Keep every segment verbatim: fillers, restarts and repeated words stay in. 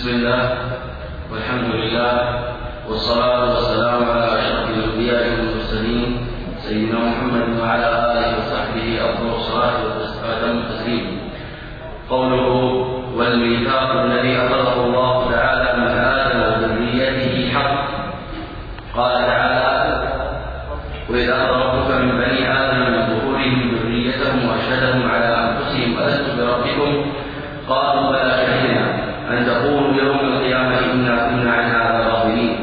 بسم الله والحمد لله والصلاة والسلام على أشرف الأنبياء والمرسلين سيدنا محمد وعلى آله وصحبه أفضل الصلاة وأتم التسليم. قوله والميثاق الذي أخذه الله تعالى من آدم وذريته حق. قال تعالى: وإذ أخذ ربك من بني آدم من ظهورهم ذريتهم وأشهدهم على أنفسهم ألست بربكم قالوا بلى شهدنا أن تقولوا يوم القيامة إنا كنا عن هذا غافلين.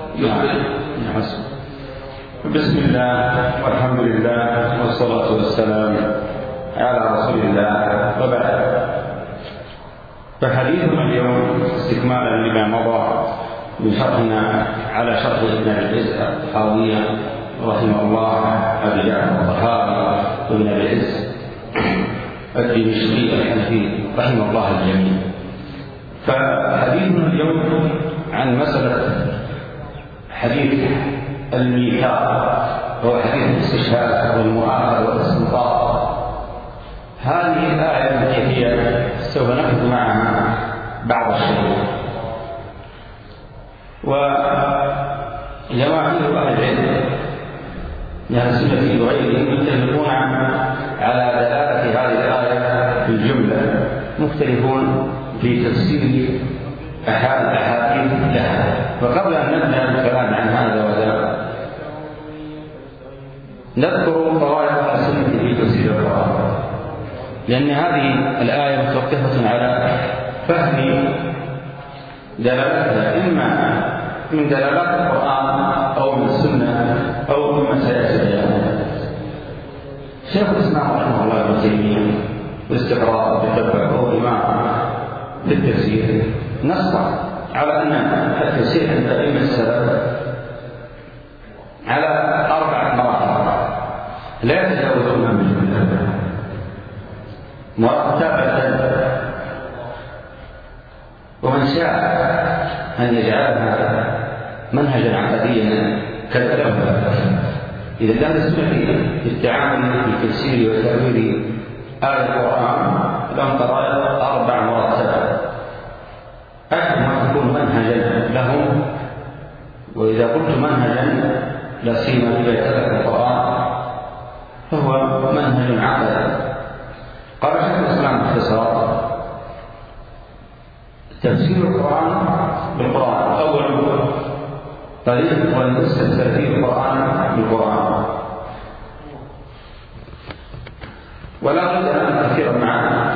بسم الله والحمد لله والصلاة والسلام على رسول الله وبعد. فحديثنا اليوم استكمالا لما مضى من شرحنا على شرح ابن أبي العز الطحاوية رحمه الله أبي جعفر الطحاوي وابن أبي العز الدمشقي الحنفي رحمه الله الجميع. فحديثنا اليوم عن مسألة حديث الميثاق، هو حديث الاستشهاد والمؤاخذة والاستنطاق. هذه الآية التي هي سوف نأخذ معها بعض الشيء. وجماهير أهل العلم من أهل السنة وغيرهم يتفقون على دلالة هذه الآية في الجملة، مختلفون في تفسير الأحاديث لها. وقبل أن نبدأ الكلام عن هذا وذاك نذكر طوائف أهل السنة في تفسير القرآن، لأن هذه الآية متوقفة على فهم دلالتها إما من دلالات القرآن أو من السنة أو مما سيأتي. شيخ الإسلام رحمه الله ابن تيمية باستقرار بالتبع وهو إمام بالتفسير نص على أن التفسير عند أئمة السلف على أربعة مراحل لا يتجاوزونها من جملة مرتبة. ومن شاء أن يجعلها منهجا عقديا كالألف إذا كان السنة في التعامل في تفسير وتأويل آية القرآن لهم طرائق أربع مرتبات أحد ما تكون منهجا لهم. وإذا قلت منهجا لا سيما إذا يتبع القرآن فهو منهج عقدي. قال شيخ الإسلام باختصار: تفسير القرآن بالقرآن أول طريق ولنستفسر فيه القرآن بالقرآن، ولا بد أن نذكر معنا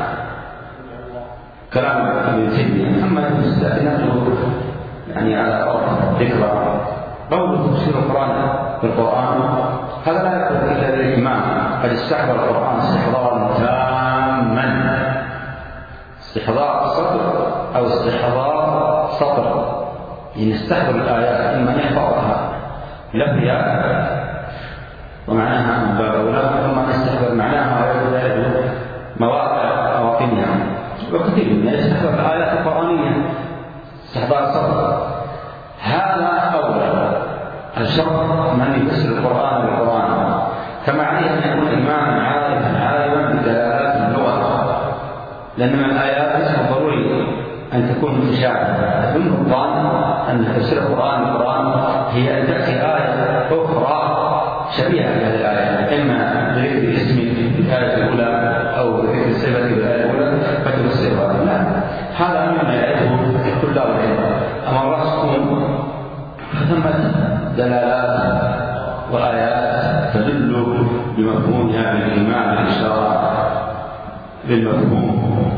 كلام ابن تيمية. أما المستثناته يعني على أرض ذكرى قول تفسير القرآن بالقرآن هذا لا يكون إلا للإمام قد استحضر القرآن استحضارا تاما، استحضار سطر أو استحضار سطر، يعني استحضر الآيات إما أن يحفظها لفظها ومعناها من باب أولى، ثم نستحضر معناها ويبدأ مواقع مواطنها. وكثير من يستحضر الآيات القرآنية استحضار سطر، هذا أولى الشرط من يفسر القرآن بالقرآن. كما عليه أن يكون إماما عالما عالما بدلالات اللغة، لأن من الآيات ليس ضروري أن تكون متشابهة. من الظن أن تفسير القرآن بالقرآن هي أن تأتي آية أخرى شبيهة بهذه الآية، إما بذكر اسم في الآية الأولى أو بذكر صفة في الآية الأولى فتفسرها. لا، هذا مما يعرفه طلاب العلم. أما الرسم فثمة دلالات وآيات تدل بمفهومها بالإيمان بالإشارة بالمفهوم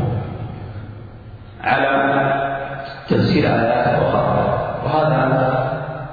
على تفسير آيات أخرى. وهذا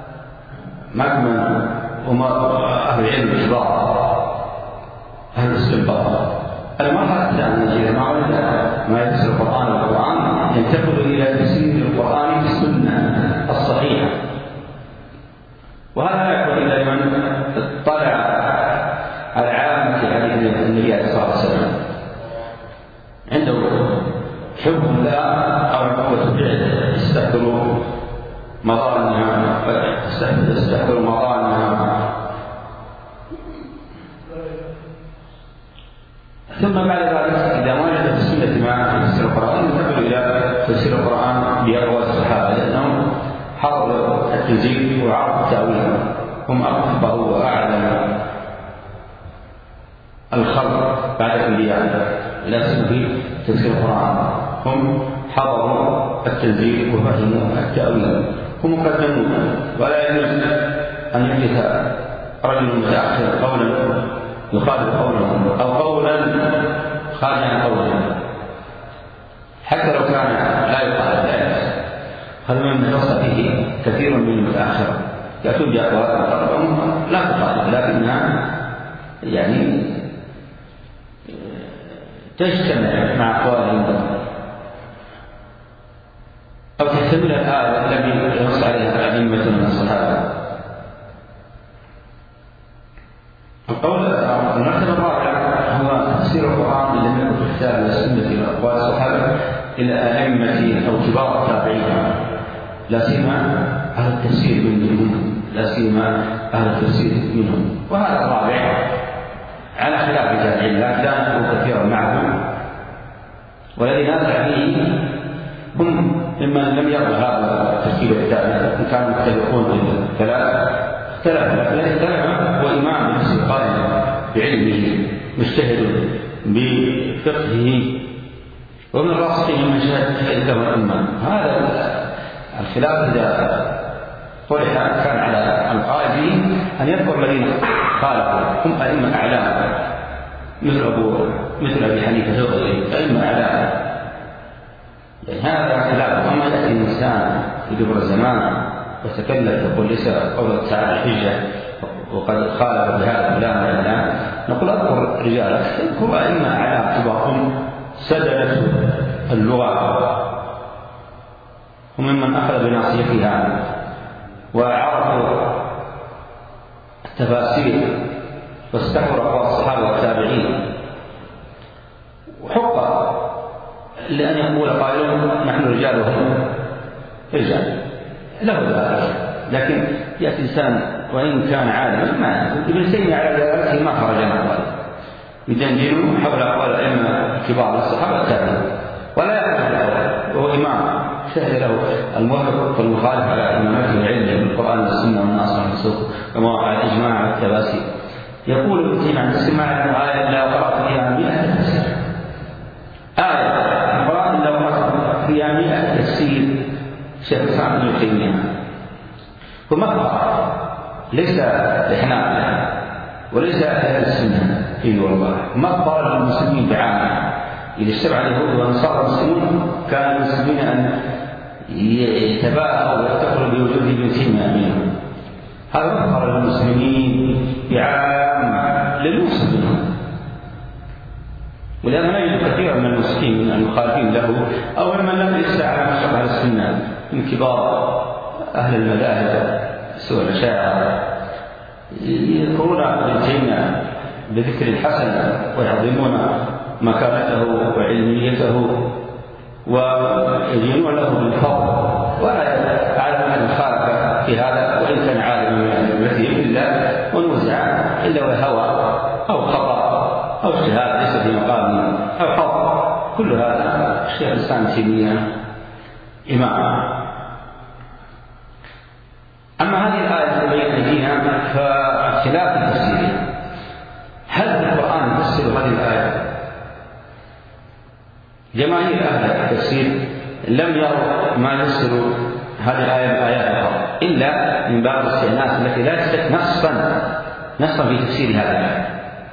مكمن أهل العلم الكبار أهل الاستنباط. المرحلة الثانية ما ما يفسر القرآن بالقرآن ينتقل إلى تفسير القرآن بالسنة الصحيحة، وهذا لا يكون إلا لمن اطلع على عامة حديث النبي صلى الله عليه وسلم عنده حب الله أو قوة الفعل يستحضر مظانها يستحضر مظانها. ثم بعد ذلك إذا ما وجد في السنة ما تفسير القرآن ينتقل إلى تفسير القرآن بأقوال هم أكبر وأعلم الخلق بعد الأنبياء لا سيما في تفسير القرآن. هم حضروا التنزيل وفهموا التأويل، هم مقدمون، ولا يجوز أن يحدث رجل متأخر قولا يخالف قولهم أو قولا خارج عن قولهم حتى لو كان لا يقال ذلك. هذا من يخص فيه كثير من المتأخرة يأتون بأقوال مقربة لا تخالف، لكنها يعني تجتمع مع أقوالهم أو تحتمل الآية التي ينص عليها أئمة من الصحابة. القول المرتبة الرابعة هو تفسير القرآن الذي يكون في الكتاب والسنة وأقوال الصحابة إلى أئمة أو كبار التابعين، لا سيما أهل التفسير منهم لا سيما أهل التفسير منهم. وهذا الرابع على خلاف رجال العلم، لا نقول كثيرا معهم، والذي نازع فيه هم ممن لم يروا هذا التفسير الكتاب، إن كانوا مختلفون بالكلام اختلف، لكن الذي اختلف هو إمام بنفسه قائم بعلمه مجتهد بفقهه ومن راسخه من شهد له الأمة. هذا الخلاف إذا طرح كان على القائدين أن يذكر الذين خالفوا، هم أئمة أعلام مثل أبو مثل أبي حنيفة وغيره، أئمة أعلام. يعني هذا خلاف. أما يأتي الإنسان في دبر الزمان وتكلم تقول ليس قول تعالى الحجة وقد خالف بهذا فلان الإعلام، نقول أذكر رجالك، اذكر أئمة أعلام كبارهم سدلت اللغة، هم ممن أخذ بناصيتها وعرفوا التفاسير واستحضروا أقوال الصحابة والتابعين. وحق لأن يقول قائل نحن رجال وهم رجال، له ذلك، لكن يأتي إنسان وإن كان عالما ما ابن تيمية على ذلك ما خرج عن ذلك، يدندنون حول أقوال الأئمة كبار الصحابة والتابعين ولا يعرف الأول، وهو إمام شهد له الموافق والمخالف على إمامته العلم بالقرآن والسنة والنص والمنسوخ كما على الإجماع والتباسي. يقول ابن تيمية عن تسمع آية لا قرأت فيها مئة تفسير، آية قرأت لا قرأت فيها مئة تفسير شيخ الإسلام ابن تيمية. ومقطع ليس لحنابلة وليس أهل السنة فيه والله، مقطع للمسلمين بعامة. إذا اجتمع اليهود والنصارى المسلمون كان المسلمين أن يتباهوا ويفتخروا بوجود ابن تيمية منهم. هذا مقطع للمسلمين بعامة للوصف منهم، ولأن نجد كثيرا من المسلمين المخالفين له أو ممن لم يسعى على مشرق أهل السنة من كبار أهل المذاهب سوى الأشاعرة يذكرون ابن تيمية بذكر الحسن ويعظمون مكانته وعلميته ويدينون له بالفضل، ولا أعلم أن خالف في هذا وإن كان عالما من مثله إلا ونوزع إلا وهوى أو خطأ أو اجتهاد ليس في مقام أو خطأ، كل هذا الشيخ الإسلام تيمية إمام. أما هذه الآية التي بين أيدينا فاختلاف التفسير، هل القرآن يفسر هذه الآية؟ جماهير أهل التفسير لم يروا ما يفسر هذه الآية بآيات أخرى إلا من باب الاستئناس التي لا تستثبت نصا نصا في تفسير هذه الآية.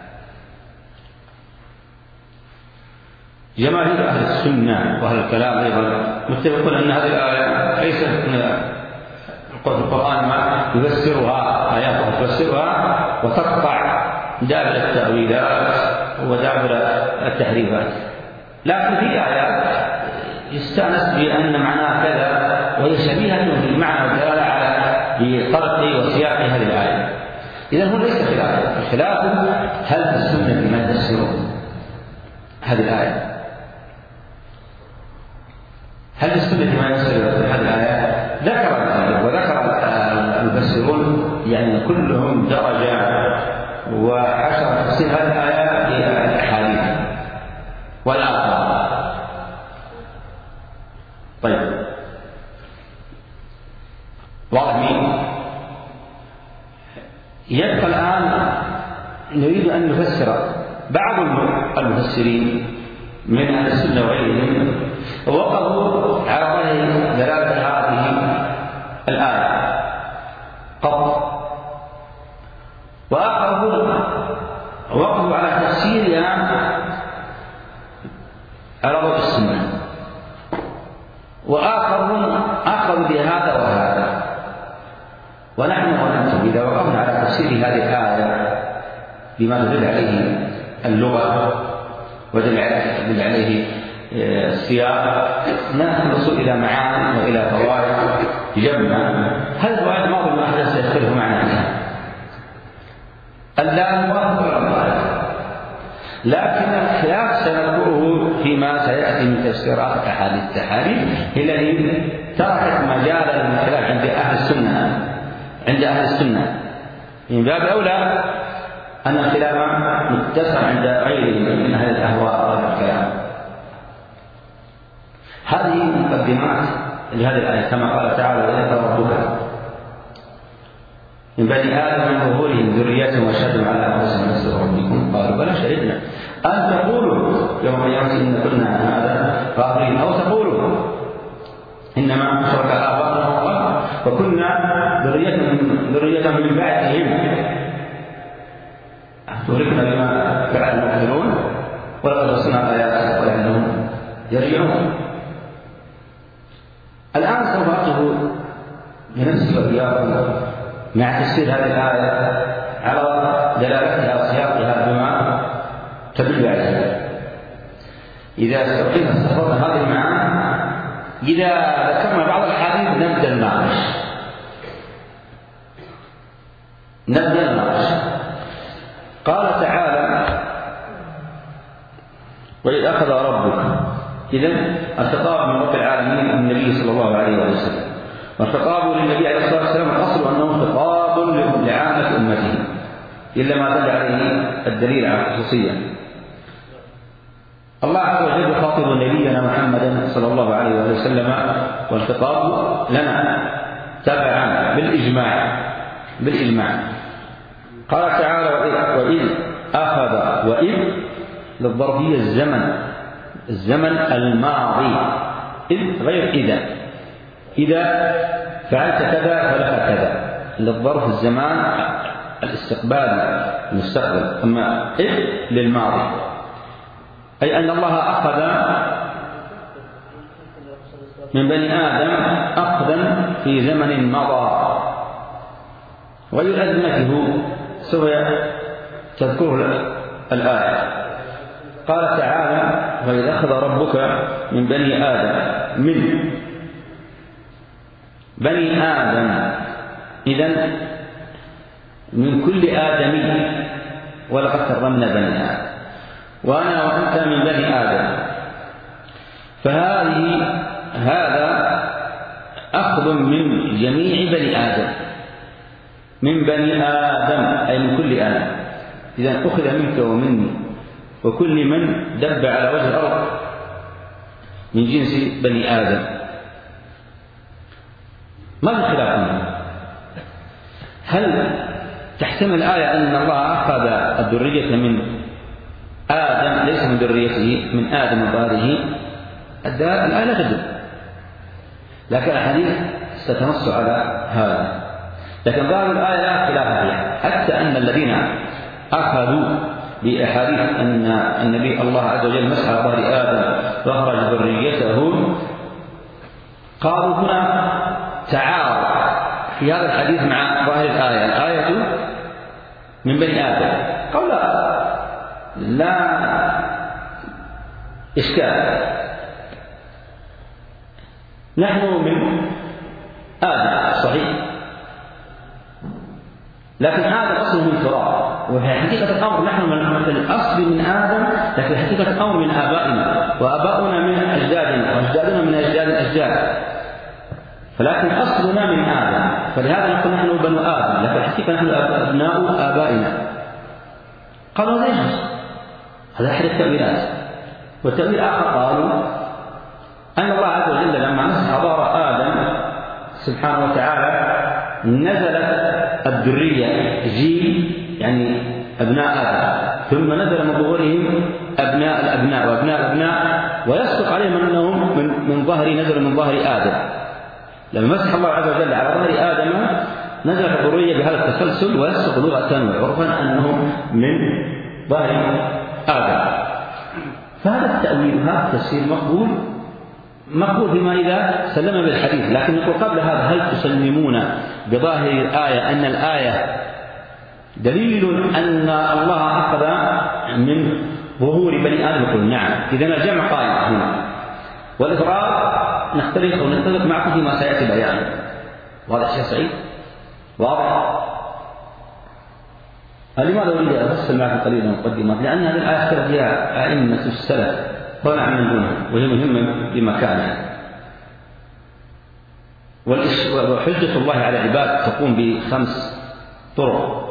جماهير أهل السنة وأهل الكلام أيضا متفقون أن هذه الآية ليست القرآن ما يفسرها آيات تفسرها وتقطع دابر التأويلات ودابر التحريفات، لكن في آيات يستأنس بأن معناها كذا وهي شبيهة بالمعنى والدلالة على طرق وسياق هذه الآية. إذن هو ليس خلاف، الخلاف هل في السنة ما تفسر هذه الآية؟ هل السنة ما يفسر هذه الآية؟ ذكر ذلك وذكر المفسرون يعني كلهم درجة وعشر تفسير هذه الآية في الأحاديث والآثار. طيب واضح مين؟ يبقى الآن نريد أن نفسر. بعض المفسرين من أهل السنة وغيرهم وقفوا على ظاهر دلالة هذه الآية قط، وآخرون وقفوا على تفسيرها على ضوء السنة، وآخرون أخذوا بهذا وهذا. ونحن وننتم إذا وقفنا على تفسير هذه الآية بما دل عليه اللغة ودل عليه السياق نخلص إلى معاني وإلى فوائد جمع. هل فوائد بعض المحدث يختلف معناها؟ اللام موافق على، لكن الخلاف سنذكره فيما سيأتي من تفسيرات أحاديث التحريم التي تركت مجالا للخلاف عند أهل السنة عند أهل السنة من باب أولى أن الخلاف متسع عند غيرهم من أهل الأهواء والكلام. هذه مقدمات لهذه الآية كما قال تعالى: وإذ ربك من بني آدم من ظهورهم ذريتهم وأشهدهم على أنفسهم ألست بربكم قالوا بلى شهدنا أن تقولوا يوم القيامة إن كنا عن هذا غافلين، أو تقولوا إنما أشرك آباؤنا وكنا ذرية من ذرية من بعدهم تهلكنا بما فعل المؤمنون ولقد رسلنا آيات ولعلهم يرجعون. الآن سوف أقف بنفسي وإياكم مع تفسير هذه الآية على دلالتها وسياقها بما تدل عليه. إذا استقينا استفرضنا هذه المعاني، إذا ذكرنا بعض الأحاديث نبدأ نناقش نبدأ نناقش قال تعالى: وإذ أخذ ربك. إذن الخطاب من رب العالمين النبي صلى الله عليه وسلم، والخطاب للنبي عليه الصلاة والسلام الأصل أنه خطاب لعامة أمته إلا ما دل عليه الدليل على الخصوصية. الله عز وجل يخاطب نبينا محمدا صلى الله عليه وسلم والخطاب لنا تبعا بالإجماع بالإجماع قال تعالى: وإذ أخذ. وإذ للظرفية الزمن الزمن الماضي، إذ غير إذا. إذا فعلت كذا فلك كذا، للظرف الزمان الاستقبال المستقبل، أما إذ للماضي، أي أن الله أخذ من بني آدم أخذا في زمن مضى، غير أزمته سوف تذكره الآية. قال تعالى: وإذ أخذ ربك من بني آدم من بني آدم، إذن من كل آدمي ولقد كرمنا بني آدم، وأنا وأنت من بني آدم. فهذه هذا أخذ من جميع بني آدم، من بني آدم أي من كل آدم. إذن أخذ منك ومني وكل من دب على وجه الأرض من جنس بني آدم. ما الخلاف منه؟ هل تحتمل الآية أن الله أخذ الذرية من آدم ليس من ذريته من آدم وباره؟ الآية لا تدل، لكن الحديث ستنص على هذا. لكن ظاهر الآية لا خلاف فيها، حتى أن الذين أخذوا بأحاديث أن النبي الله عز وجل مسح على ظهر آدم وأخرج ذريته قالوا هنا تعارض في هذا الحديث مع ظاهر الآية. الآية من بني آدم، قال لا لا إشكال، نحن من آدم صحيح، لكن آدم أصله من تراب، وفي حقيقة الأمر نحن من الأصل من آدم، لكن حقيقة الأمر من آبائنا، وآباؤنا من أجدادنا، وأجدادنا من أجداد الأجداد، فلكن أصلنا من آدم، فلهذا نقول نحن بنو آدم، لكن الحقيقة نحن أبناء آبائنا. قالوا ليش؟ هذا أحد التأويلات. والتأويل آخر قالوا أن الله عز وجل لما مسح ظهر آدم سبحانه وتعالى نزلت الذرية جيل يعني أبناء آدم، ثم نزل من ظهورهم أبناء الأبناء وأبناء الأبناء، ويصدق عليهم أنهم من, من ظهر نزل من ظهر آدم. لما مسح الله عز وجل على ظهر آدم نزل الذرية بهذا التسلسل، ويصدق لغة وعرفا أنهم من ظهر آدم. فهذا التأويل هذا التفسير مقبول مقبول بما إذا سلم بالحديث، لكن نقول قبل هذا هل تسلمون بظاهر الآية أن الآية دليل أن الله أخذ من ظهور بني آدم؟ يقول نعم. إذن الجمع قائم هنا، والإفراد نختلف ونتفق معكم فيما سيأتي بيانه. واضح شيء سعيد؟ واضح؟ لماذا أريد أن أفصل معكم قليلا مقدمات؟ لأن هذه الآية اختلف فيها أئمة السلف طلع من دونها، وهي مهمة بمكانها. وحجة الله على العباد تقوم بخمس طرق: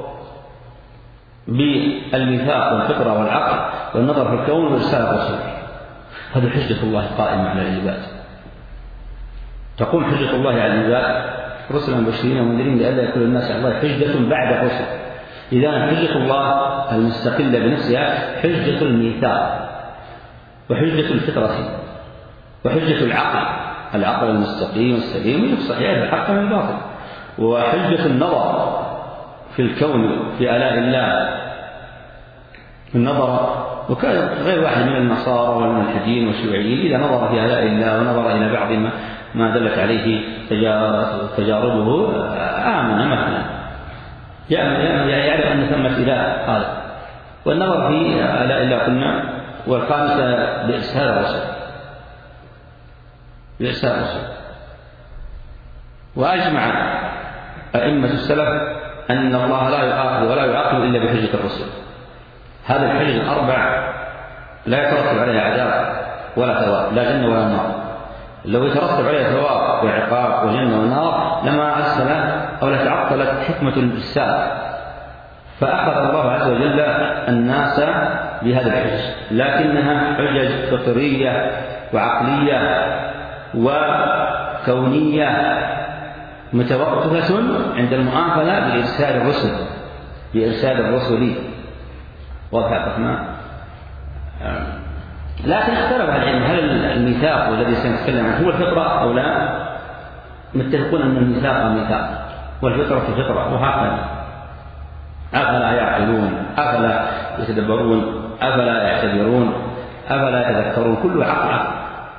بالميثاق والفطرة والعقل والنظر في الكون وإرسال الرسل. هذه حجة الله قائمة على العباد. تقوم حجة الله على العباد رسلا مبشرين ومنذرين لئلا يكون الناس على الله حجة بعد الرسل. إذا حجة الله المستقلة بنفسها حجة الميثاق، وحجة الفطرة، وحجة العقل، العقل المستقيم السليم يفصح يعرف الحق من الباطل، وحجة النظر في الكون في آلاء الله، النظر. وكان غير واحد من النصارى والملحدين والشيوعيين إذا نظر في آلاء الله ونظر إلى بعض ما, ما دلت عليه تجاربه آمن مثلا، يعرف أن ثمة إله هذا. والنظر في آلاء الله قلنا. والخامسة بإرسال الرسل، بإرسال الرسل. وأجمع أئمة السلف أن الله لا يؤاخذ ولا يعاقب إلا بحجة الرسل. هذه الحجج الأربع لا يترتب عليها عذاب ولا ثواب، لا جنة ولا نار. لو يترتب عليها ثواب وعقاب وجنة ونار لما أرسل أو لتعطلت حكمة الإرسال. فأخذ الله عز وجل الناس بهذا الحجج، لكنها حجج فطرية وعقلية وكونية متوقفة عند المؤاخذة بإرسال الرسل، بإرسال الرسل. واضح يا الرحمن؟ لكن اختلف العلم هل الميثاق الذي سنتكلم عنه هو الفطرة أو لا. متفقون أن الميثاق ميثاق والفطرة فطرة، وهكذا. أفلا يعقلون، أفلا يتدبرون، أفلا يعتبرون، أفلا يتذكرون، كل عقل عقل.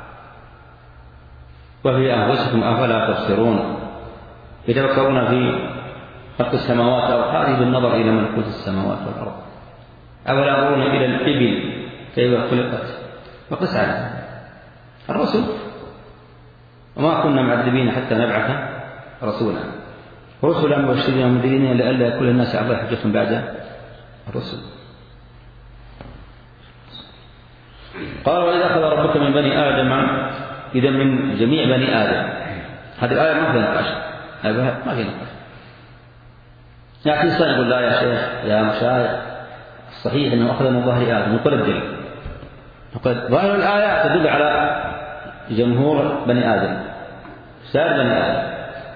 وفي أنفسكم أفلا تبصرون، يتفكرون في خلق السماوات والأرض بالنظر إلى ملكوت السماوات والأرض. أفلا ينظرون إلى الإبل كيف خلقت. وقس على الرسل: وما كنا معذبين حتى نبعث رسولا رسلا مبشرين ومنذرين لئلا يكون الناس على الله حجة بعد الرسل. قال: وإذا أخذ ربك من بني آدم، إذا من جميع بني آدم. هذه الآية ما فيها نقاش، ما فيها نقاش. لكن الإنسان يقول: لا يا شيخ يا مشايخ، الصحيح أنه أخذ من ظهر آدم. نقول الدليل، نقول ظاهر الآية تدل على جمهور بني آدم، سائر بني آدم.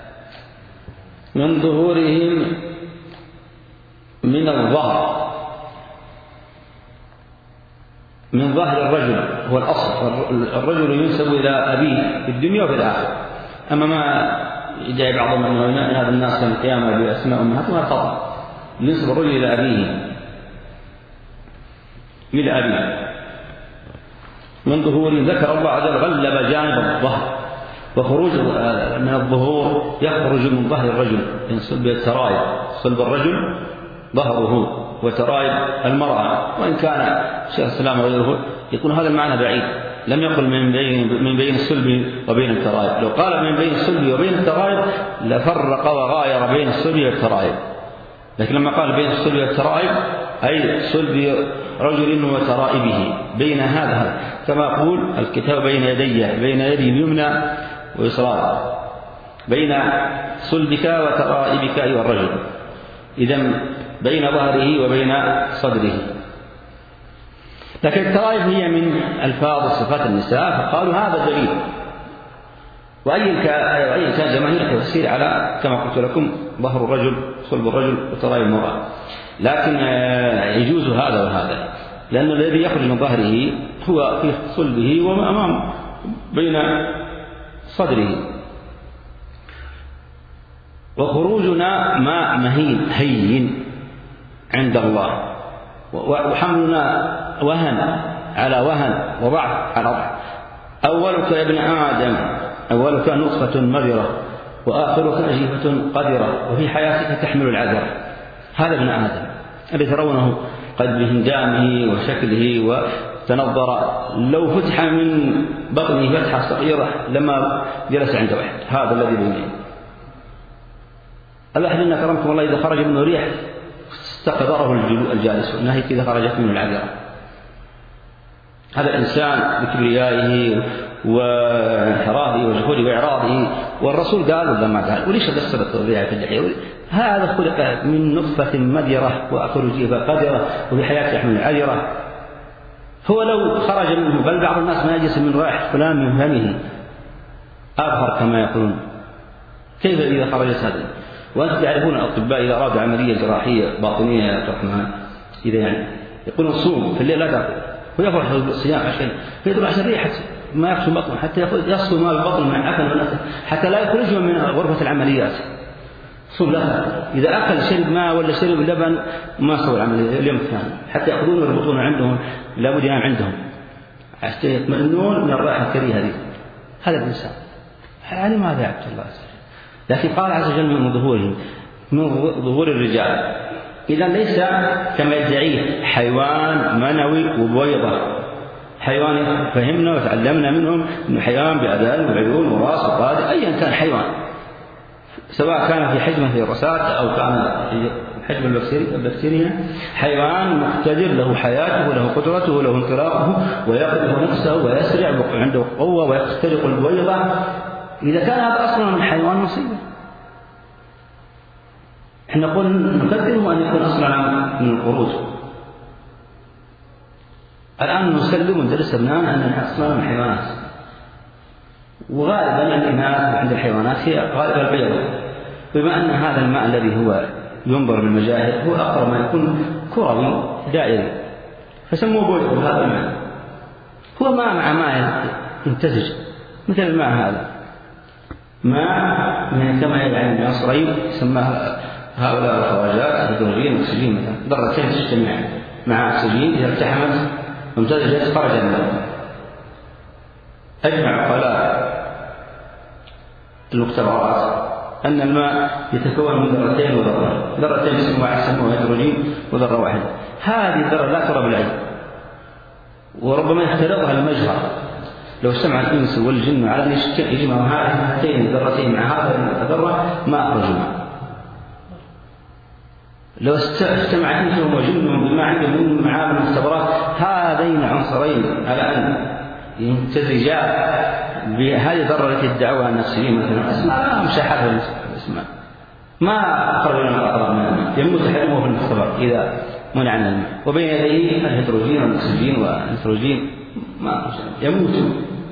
من ظهورهم من الظهر، من ظهر الرجل هو الأصل. الرجل ينسب إلى أبيه في الدنيا وفي الآخرة. أما ما جاء بعضهم من علماء هذا الناس يوم القيامة بأسماء أمهاتهم هذا خطأ. ينسب الرجل إلى أبيه، إلى أبيه. من ظهورهم ذكر الله عز وجل غلب جانب الظهر، وخروج من الظهور يخرج من ظهر الرجل من صلب الترايب. صلب الرجل ظهره وترايب المرأة، وإن كان شيخ الإسلام وغيره يكون هذا المعنى بعيد. لم يقل من بين من بين الصلب وبين الترايب. لو قال من بين الصلب وبين الترايب لفرق وغاير بين الصلب والترايب، لكن لما قال بين الصلب والترايب أي صلب رجل وترائبه، بين هذا كما يقول الكتاب بين يدي، بين يدي اليمنى ويسرى، بين صلبك وترائبك أيها الرجل. إذن بين ظهره وبين صدره. لكن الترائب هي من ألفاظ صفات النساء، فقالوا هذا دليل وأي كان جماهير التفسير على كما قلت لكم ظهر الرجل صلب الرجل وتراي المرأة، لكن يجوز هذا وهذا، لأن الذي يخرج من ظهره هو في صلبه وما أمام بين صدره. وخروجنا ماء مهين هين عند الله، وحملنا وهن على وهن وضعف على ضعف. أولك يا ابن آدم أولك نطفة مذرة وآخرك نجيفة قذرة وفي حياتك تحمل العذر. هذا ابن آدم الذي ترونه قد بهندامه وشكله وتنظر، لو فتح من بطنه فتحة صغيرة لما جلس عند واحد. هذا الذي بينه الواحد إن كرمكم الله إذا خرج منه ريح استقذره الجالس، والنهي إذا خرجت منه العذرة. هذا الإنسان بكبريائه وانحرافه وجحوده وإعراضه، والرسول قال ولا ما قال؟ وليش هذا السبب الرياح في اللحية؟ هذا خلق من نطفة مذرة وآخر جيفة قذرة وفي حياته يحمل العذرة. هو لو خرج منه، بل بعض الناس ما يجلس من رائحة فلان من فمه أظهر كما يقولون، كيف إذا خرجت هذا؟ وأنتم تعرفون الأطباء إذا أرادوا عملية جراحية باطنية يا عبد الرحمن إذا يعني يقولون صوم في الليل لا تأكل، ويفرح بالصيام عشان فيدخل عشان ريحة ما يخشى بطنه حتى يصل ما البطن من عفن والنفس حتى لا يخرجه من غرفة العمليات. صوم لا تأكل، إذا أكل شرب ماء ولا شرب لبن ما سوى العملية اليوم الثاني، حتى يأخذون ويربطون عندهم لابد ينام عندهم حتى يطمئنون من الرائحة الكريهة هذه. هذا الإنسان يعني ماذا يعبد الله؟ لكن قال عز وجل من ظهورهم من ظهور الرجال، إذا ليس كما يدعيه حيوان منوي وبويضة. حيوان فهمنا وتعلمنا منهم أنه حيوان بأذان وعيون وراس وقادة، أيا كان حيوان، سواء كان في حجمه في الرسات أو كان في حجم البكتيريا، حيوان مقتدر له حياته وله قدرته وله انطلاقه ويقذف نفسه ويسرع وعنده قوة ويخترق البويضة. إذا كان هذا أصلا من حيوان مصيبة. احنا نقول نقدره أن يكون أصلا من القروض. الآن نسلم وندرس أبنائنا أننا أصلا من الحيوانات، وغالبا الإناث عند الحيوانات هي غالبا البيض، بما أن هذا الماء الذي هو ينظر بالمجاهر هو أقرب ما يكون كروي دائري، فسموه بويض. هذا الماء هو ماء مع ماء يمتزج مثل الماء هذا، ماء من كما يدعي العنصرين يسمى هؤلاء الخواجات هيدروجين واكسجين، مثلا ذرتين تجتمع مع اكسجين إذا التحمت وامتزجت خرج الماء. أجمع عقلاء المختبرات أن الماء يتكون من ذرتين وذرة، ذرتين يسموها هيدروجين وذرة واحدة. هذه الذرة لا ترى بالعين وربما يختلطها المجهر. لو اجتمع الإنس والجن على أن يجمعوا هاتين الذرتين مع هذه الذرة ما أخرجوا ماء. لو اجتمع إنس وجن بما عندهم من معامل المختبرات هذين عنصرين على أن يمتزجا بهذه الذرة التي ادعوها النفسيين مثلا اسمها مشاحة الاسماء ما أخرجوا من الأطراف من الماء، يموت حلمه في المختبر إذا منع عن الماء، وبين يديه الهيدروجين والأكسجين والنيتروجين ما يموت.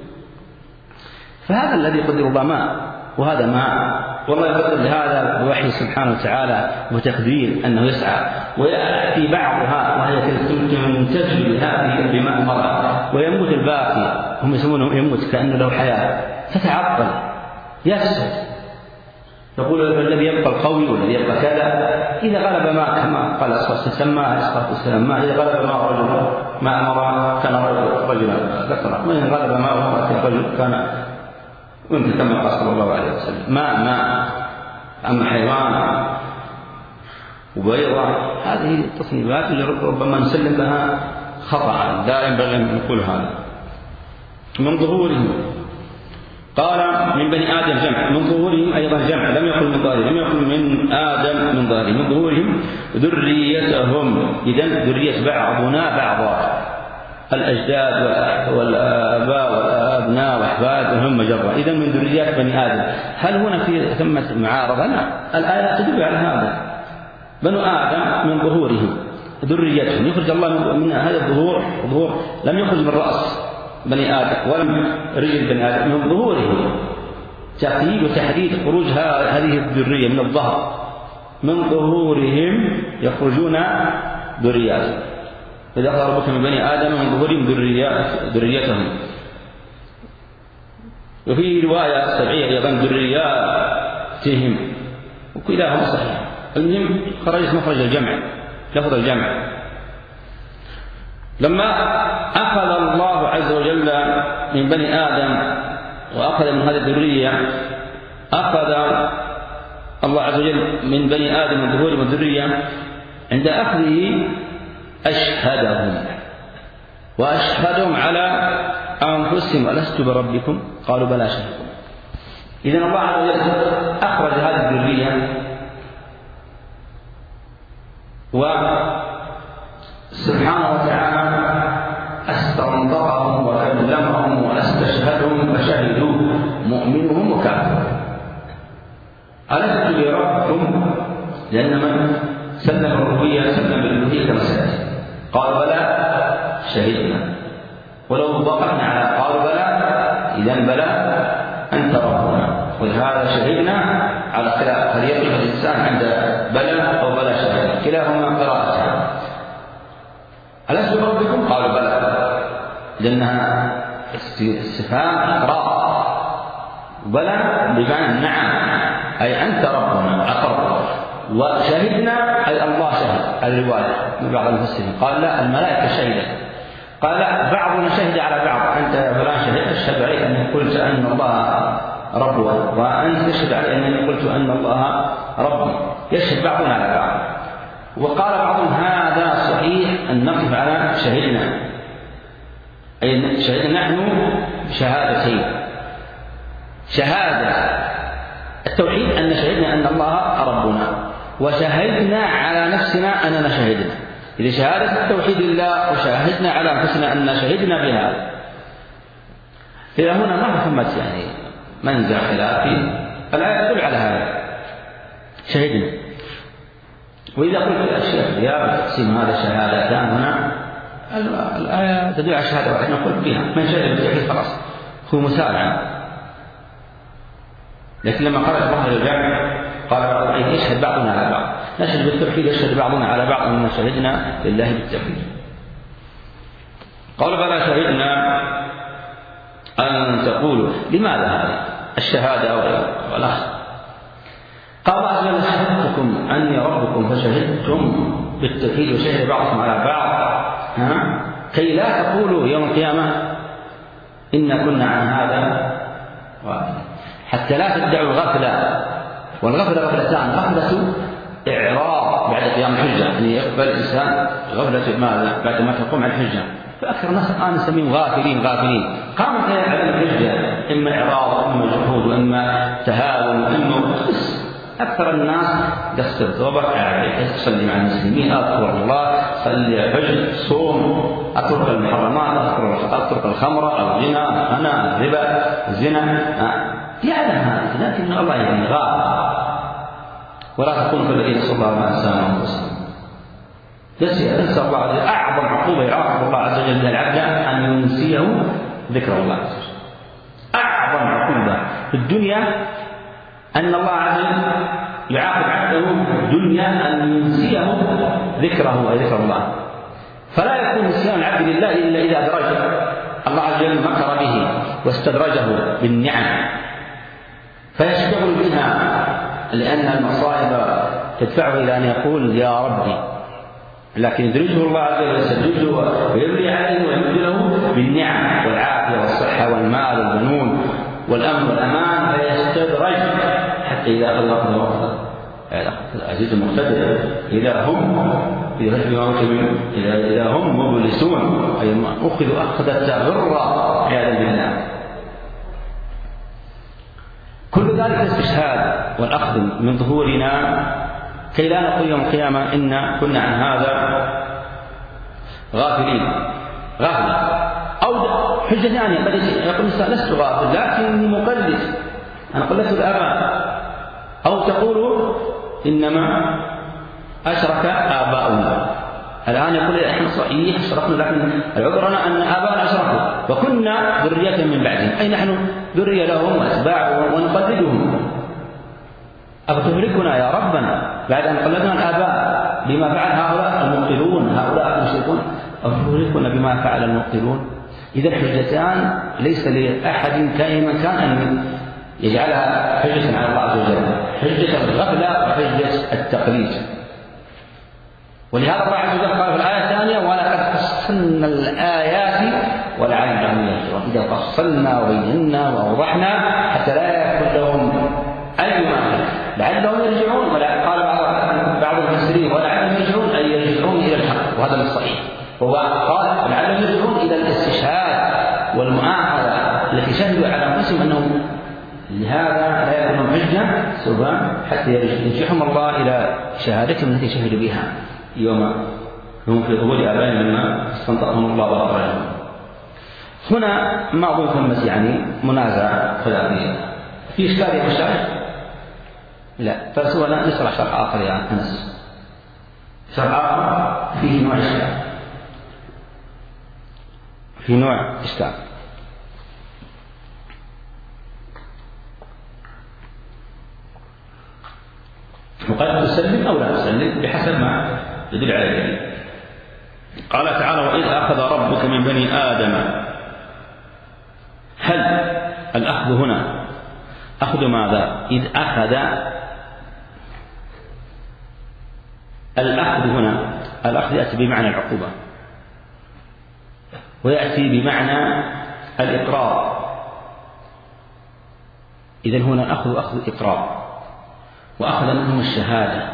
فهذا الذي قدر الله ماء، وهذا ماء والله يقدر لهذا بوحي سبحانه وتعالى وتقدير أنه يسعى ويأتي بعضها وهي تنتج بهذه بماء المرأة ويموت الباقي، هم يسمونه يموت كأنه له حياة تتعطل يفسد. يقول الذي يبقى القوي والذي يبقى كذا إذا غلب ماء كما قال سماه الصلاة والسلام ماء، إذا غلب ماء رجل ما أمر كان رجلا ذكر، وإن غلب ماء رجل كان وانت كما قال صلى الله عليه وسلم ماء ماء. أما حيوان وبيضة هذه تصنيفات اللي ربما نسلم لها خطأ، لا ينبغي أن نقول هذا. من ظهورهم قال من بني آدم جمع، من ظهورهم أيضا جمع، لم يقل من ظهرهم، لم يقل من آدم من ظهرهم، من ظهورهم ذريتهم. إذن ذرية بعضنا بعضا، الأجداد والآباء والأبناء وأحفادهم مجرة، إذن من ذريات بني آدم. هل هنا في ثمة معارضة؟ لا، الآية تدل على هذا. بنو آدم من ظهورهم ذريتهم، يخرج الله من هذا الظهور، الظهور لم يخرج من رأس بني آدم ولم رجل بني آدم، من ظهورهم تقييد وتحديد خروج هذه الذرية من الظهر من ظهورهم يخرجون ذرياتهم. فإذا أخذ ربك من بني آدم من ظهورهم ذريتهم. وفي رواية سبعية أيضا ذرياتهم، وكلاهما صحيح. المهم خرجت مخرج الجمع، لفظ الجمع. لما أخذ الله عز وجل من بني آدم وأخذ من هذه الذرية، أخذ الله عز وجل من بني آدم من ظهورهم الذرية، عند أخذه أشهدهم وأشهدهم على أنفسهم ألست بربكم؟ قالوا بلى شهدنا. إذن الله عز وجل أخرج هذه الذرية وسبحانه وتعالى استنطقهم وكلمهم واستشهدهم فشهدوا مؤمنهم وكافرهم. ألست بربكم؟ لأن من سلم الربوبية سلم بالألوهية كما سيأتي. قالوا بلى شهدنا. ولو وقفنا على قالوا بلى إذن بلى أنت ربنا، ولهذا شهدنا على خلاف هل يقف الإنسان عند بلى أو بلى شهدنا، كلاهما قراءتان. ألست بربكم؟ قالوا بلى، لأنها استفهام إقرار. بلى بمعنى نعم، أي أنت ربنا أقر. وشهدنا أي الله شهد. الرواية من بعض المفسرين قال لا الملائكة شهدت. قال لا بعضنا شهد على بعض، أنت فلان شهد أشهد عليك أني قلت أن الله ربنا، وأنت تشهد علي أنني قلت أن الله ربي. يشهد بعضنا على بعض. وقال بعضهم هذا صحيح أن نقف على شهدنا، أي شهدنا نحن بشهادتين. شهادة التوحيد أن شهدنا أن الله ربنا، وشهدنا على نفسنا أننا شهدنا. إذا شهادة التوحيد لله وشاهدنا على أنفسنا أننا شهدنا بها. إذا هنا ما فهمت يعني منزع خلافي، الآية تدل على هذا شهدنا. وإذا قلت يا شيخ يا تقسيم هذا شهادتان هنا، الآية تدل على شهادة واحدة نقول بها من شهد بالتوحيد خلاص هو مسارعا. لكن لما خرج ظهر الجامع قال يشهد بعضنا على بعض، نشهد بالتوحيد يشهد بعضنا على بعض أننا شهدنا لله بالتوحيد. قال بلى شهدنا أن تقولوا. لماذا هذه الشهادة ولا قال الله عز وجل شهدتكم أني ربكم فشهدتم بالتوحيد وشهد بعضكم على بعض، ها؟ كي لا تقولوا يوم القيامة إن كنا عن هذا غافلين، حتى لا تدعوا الغفلة. والغفلة غفلتان: غفلة إعراض بعد قيام الحجة، يعني يقبل الإنسان غفلة ماذا بعد ما تقوم على الحجة. فأكثر الناس الآن نسميهم غافلين غافلين قاموا على الحجة، إما إعراض وإما جحود وإما تهاون وإما أكثر الناس قصر ثوبك عادي، تصلي مع المسلمين، أذكر الله، صلي حج، صوم، أترك المحرمات، أترك الخمر، الغنى، أنا الربا، الزنا، يعلم هذا، لكن الله يعني غافل. ولا تكونوا كالذين نسوا الله وأنساهم أنفسهم. ينسى الله أعظم عقوبة يعاقب الله عز وجل العبد أن ينسيه ذكر الله عز وجل. أعظم عقوبة في الدنيا أن الله عز وجل يعاقب عبده في الدنيا أن ينسيه ذكره أي ذكر الله. فلا يكون نسيان العبد لله إلا إذا أدرج الله عز وجل مكر به واستدرجه بالنعم فيشتغل بها، لأن المصائب تدفعه إلى أن يقول يا ربي، لكن يدرجه الله عز وجل ويسدده ويبني عليه ويمد له بالنعم والعافية والصحة والمال والبنون والأمن والأمان، فيستدرج حتى إذا أخذ الله وقته العزيز المقتدر إذا هم إذا إذا هم مبلسون أي أخذوا أخذة غرة عياذا بالله. كل ذلك الاستشهاد والأخذ من ظهورنا كي لا نقول يوم القيامة إن كنا عن هذا غافلين غافلين. أو حجة ثانية بل يقول لست غافل لكني مقلد، أنا قلت الآباء. أو تقول إنما أشرك آباؤنا الآن يقول إحنا صحيح أشركنا، لكن العذر أن آباءنا أشركوا وكنا ذرية من بعدهم، أي نحن ذرية لهم وأتباع ونقلدهم. أفتهلكنا يا ربنا بعد أن قلدنا الآباء بما فعل هؤلاء المبطلون هؤلاء المشركون، أفتهلكنا بما فعل المبطلون؟ إذا الحجتان ليس لأحد كائنا كان أن يجعلها حجة على الله عز وجل، حجة الغفلة وحجة التقليد. ولهذا الله عز وجل قال في الآية الثانية: ولقد فصلنا الآيات ولعلهم يرجعون. إذا فصلنا وبينا وأوضحنا حتى لا يكون لهم أي مانع لعلهم يرجعون. ولا قال بعض المفسرين: ولعلهم يرجعون أي يرجعون إلى الحق، وهذا الصحيح. هو قال: لعلهم يرجعون إلى الاستشهاد والمؤاخذة التي شهدوا على أنفسهم أنهم لهذا لا يكون حجة سوف حتى يرجعهم الله إلى شهادتهم التي شهدوا بها يوم هم في ظهور آبائهم لما استنطقهم الله وأقرهم. هنا ما أظن ثمة يعني منازع خلافية في إشكال يا مشايخ؟ لا، فسوى نشرح شرح آخر يا يعني أنس، شرح آخر فيه نوع إشكال، في نوع إشكال. وقد تسلم أو لا تسلم بحسب ما يدل على الدليل. قال تعالى: وإذ أخذ ربك من بني آدم. هل الأخذ هنا أخذ ماذا؟ إذ أخذ الأخذ هنا الأخذ يأتي بمعنى العقوبة ويأتي بمعنى الإقرار. إذن هنا الأخذ أخذ إقرار، وأخذ منهم الشهادة،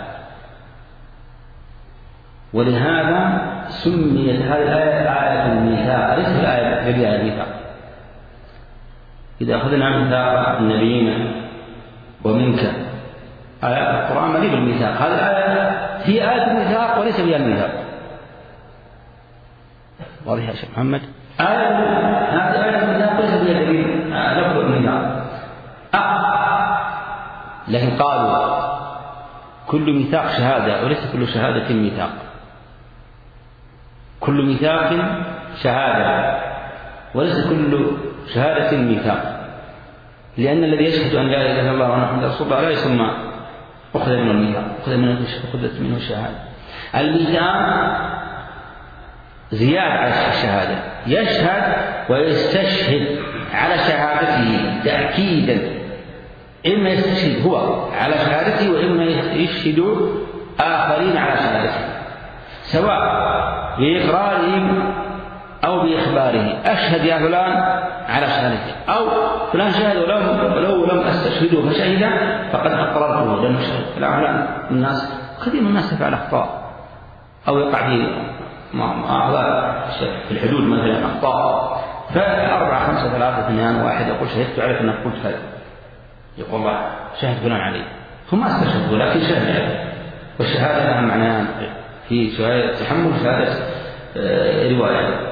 ولهذا سميت هذه الآية آية الميثاق، ليست الآية دليل على الميثاق. إذا أخذنا ميثاق النبيين ومنك، آيات القرآن مليء بالميثاق. هذه الآية هي آية الميثاق وليس فيها الميثاق. واضح يا شيخ محمد؟ آية هذه آية الميثاق ليس فيها دليل لفظ الميثاق، لكن قالوا كل ميثاق شهادة وليس كل شهادة ميثاق. كل ميثاق شهادة وليس كل شهادة ميثاق، لأن الذي يشهد أن لا إله إلا الله وأن محمدا رسول الله لا يسمى أخذ من الميثاق، أخذت منه الشهادة. الميثاق زيادة على الشهادة، يشهد ويستشهد على شهادته تأكيدا، إما يستشهد هو على شهادته وإما يشهد آخرين على شهادته، سواء بإقرارهم أو بإخباره: أشهد يا فلان على شهادته، أو فلان شهد ولو لم أستشهده فشهد فقد أقررته لأنه شهد. فلان الناس كثير من الناس يفعل أخطاء أو يقع في في الحدود مثلا أخطاء، فأربعة خمسة ثلاثة اثنان واحد يقول شهدت عليك أنك قلت هذا، يقول الله شهد فلان عليه، ثم استشهد ولكن شهد عليه. والشهادة لها معنيان، في شهادة تحمل وشهادة رواية.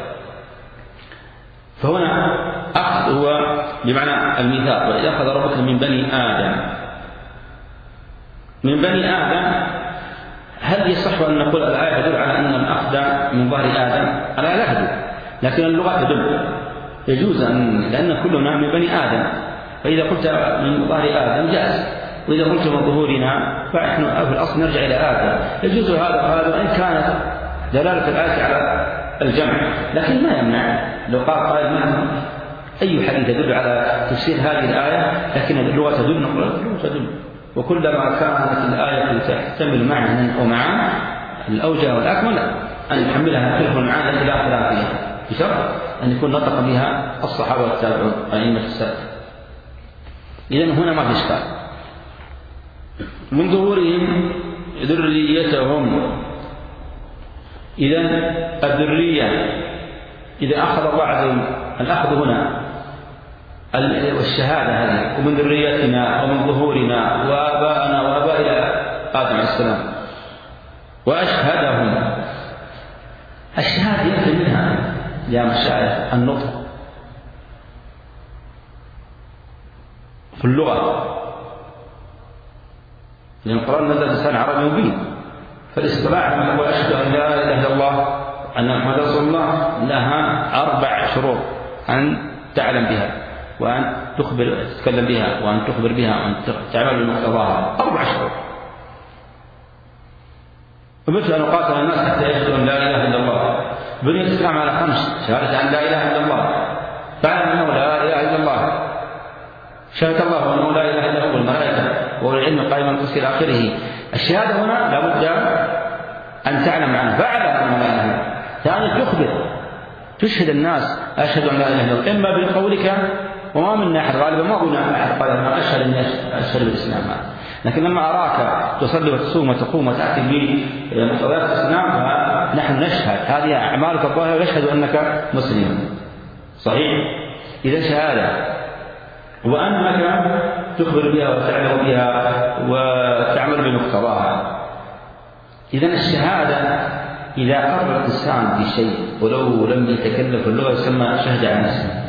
فهنا أخذ هو بمعنى الميثاق. وإذا أخذ ربك من بني آدم من بني آدم هل يصح أن نقول الآية تدل على أن الأخذ من ظهر آدم؟ الآية لا تدل، لكن اللغة تدل، يجوز أن لأن كلنا من بني آدم، فإذا قلت من ظهر آدم جاز، وإذا قلت من ظهورنا فنحن في الأصل نرجع إلى آدم، يجوز هذا وهذا وإن كانت دلالة الآية على الجمع. لكن ما يمنع لو قال قائل ما أي حديث يدل على تفسير هذه الآية، لكن اللغة تدل، نقول اللغة تدل. وكلما كانت الآية تحتمل معنى ومعاني الأوجه والأكمل أن نحملها تلك المعاني التي لا خلاف فيها، بشرط أن يكون نطق بها الصحابة والتابعون أئمة السلف. إذن هنا ما في إشكال. من ظهورهم ذريتهم، إذن الذرية إذا أخذ الله الأخذ هنا والشهادة هذه ومن ذريتنا ومن ظهورنا وآبائنا وآباء آدم عليه السلام وأشهدهم. الشهادة يأتي منها يا مشايخ النطق في اللغة، لأن القرآن نزل بلسان عربي مبين، فالاصطلاح هو أشهد أن لا إله إلا الله أن محمد رسول الله لها أربع شروط أن تعلم بها، وأن تخبر تتكلم بها، وأن تخبر بها، وأن تعمل بمقتضاها. أربع شروط. ومثل أن يقاتل الناس حتى يشهدوا أن لا إله إلا الله. بني الإسلام على خمس: شهادة أن لا إله إلا الله، فاعلم أنه لا إله إلا الله، شهد الله أنه لا إله إلا هو، والملائكة وأولي العلم قائما بالقسط إلى آخره. الشهادة هنا لابد أن تعلم عنه، فاعلم أنه لا إله إلا الله. ثانيا تخبر، تشهد الناس أشهد أن لا إله إلا الله، إما بقولك، وما منا أحد غالبا ما قلنا أحد قال أنا أشهد أن أشهد بالإسلام، لكن لما أراك تصلي وتصوم وتقوم وتأتي بمقتضيات الإسلام فنحن نشهد هذه أعمالك الظاهرة، نشهد أنك مسلم. صحيح؟ إذا شهادة، وأنك تخبر بها وتعلم بها وتعمل بمقتضاها. إذن الشهادة إذا قرر الإنسان بشيء ولو لم يتكلم في اللغة يسمى شهادة عن نفسه.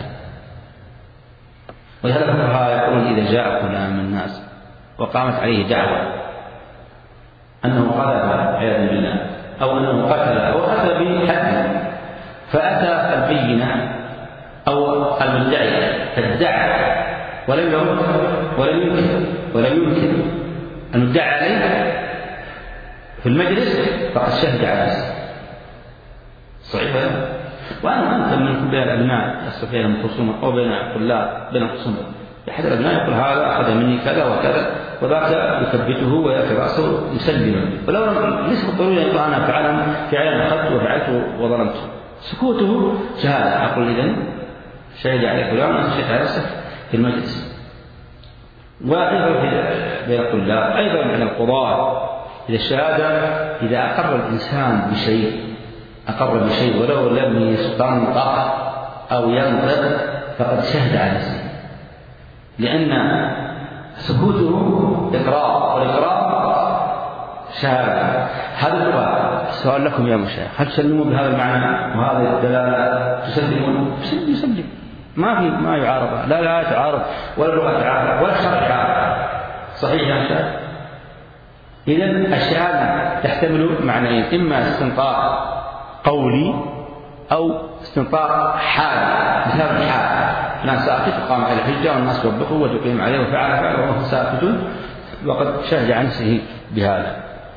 ولهذا الفقهاء يقولون إذا جاء فلان من الناس وقامت عليه دعوة أنه قذف عياذا بالله، أو أنه قتل، أو أتى بحد، فأتى البينة أو المدعي فادعى ولم يرد ولم ينكر ولم ينكر المدعى عليه في المجلس، فقد شهد على نفسه. صحيح؟ وأنا أنت من بين الأبناء يصل بينهم خصومة، أو بين الطلاب بين الخصومة، أحد الأبناء يقول هذا أخذ مني كذا وكذا، وذاك يثبته ويأتي رأسه مسلما، ولو ليس بالضرورة يقول أنا فعلا فعلا أخذت وفعلت وظلمت. سكوته شهادة. أقول إذن شهد على فلان أن شهد على نفسه في المجلس. وأيضا بين الطلاب، أيضا من القضاء، إذا الشهادة إذا أقر الإنسان بشيء أقر بشيء ولو لم يستنطق أو ينطق فقد شهد على نفسه، لأن سكوته إقرار، والإقرار شهادة. هذا السؤال لكم يا مشايخ، هل تسلمون بهذا المعنى وهذه الدلالة؟ تسلمون؟ يسلم يسلم، ما في ما يعارض، لا لا تعارض ولا لغة تعارض ولا شرع تعارض. صحيح يا مشايخ؟ إذن الشهادة تحتمل معنيين: إما استنطاق قولي أو استنطاق حالي. مثال الحال: فلان ساكت وقام على الحجة والناس وبخوا وتقيم عليه وفعل فعل وهو ساكت وقد شهد عن نفسه بهذا.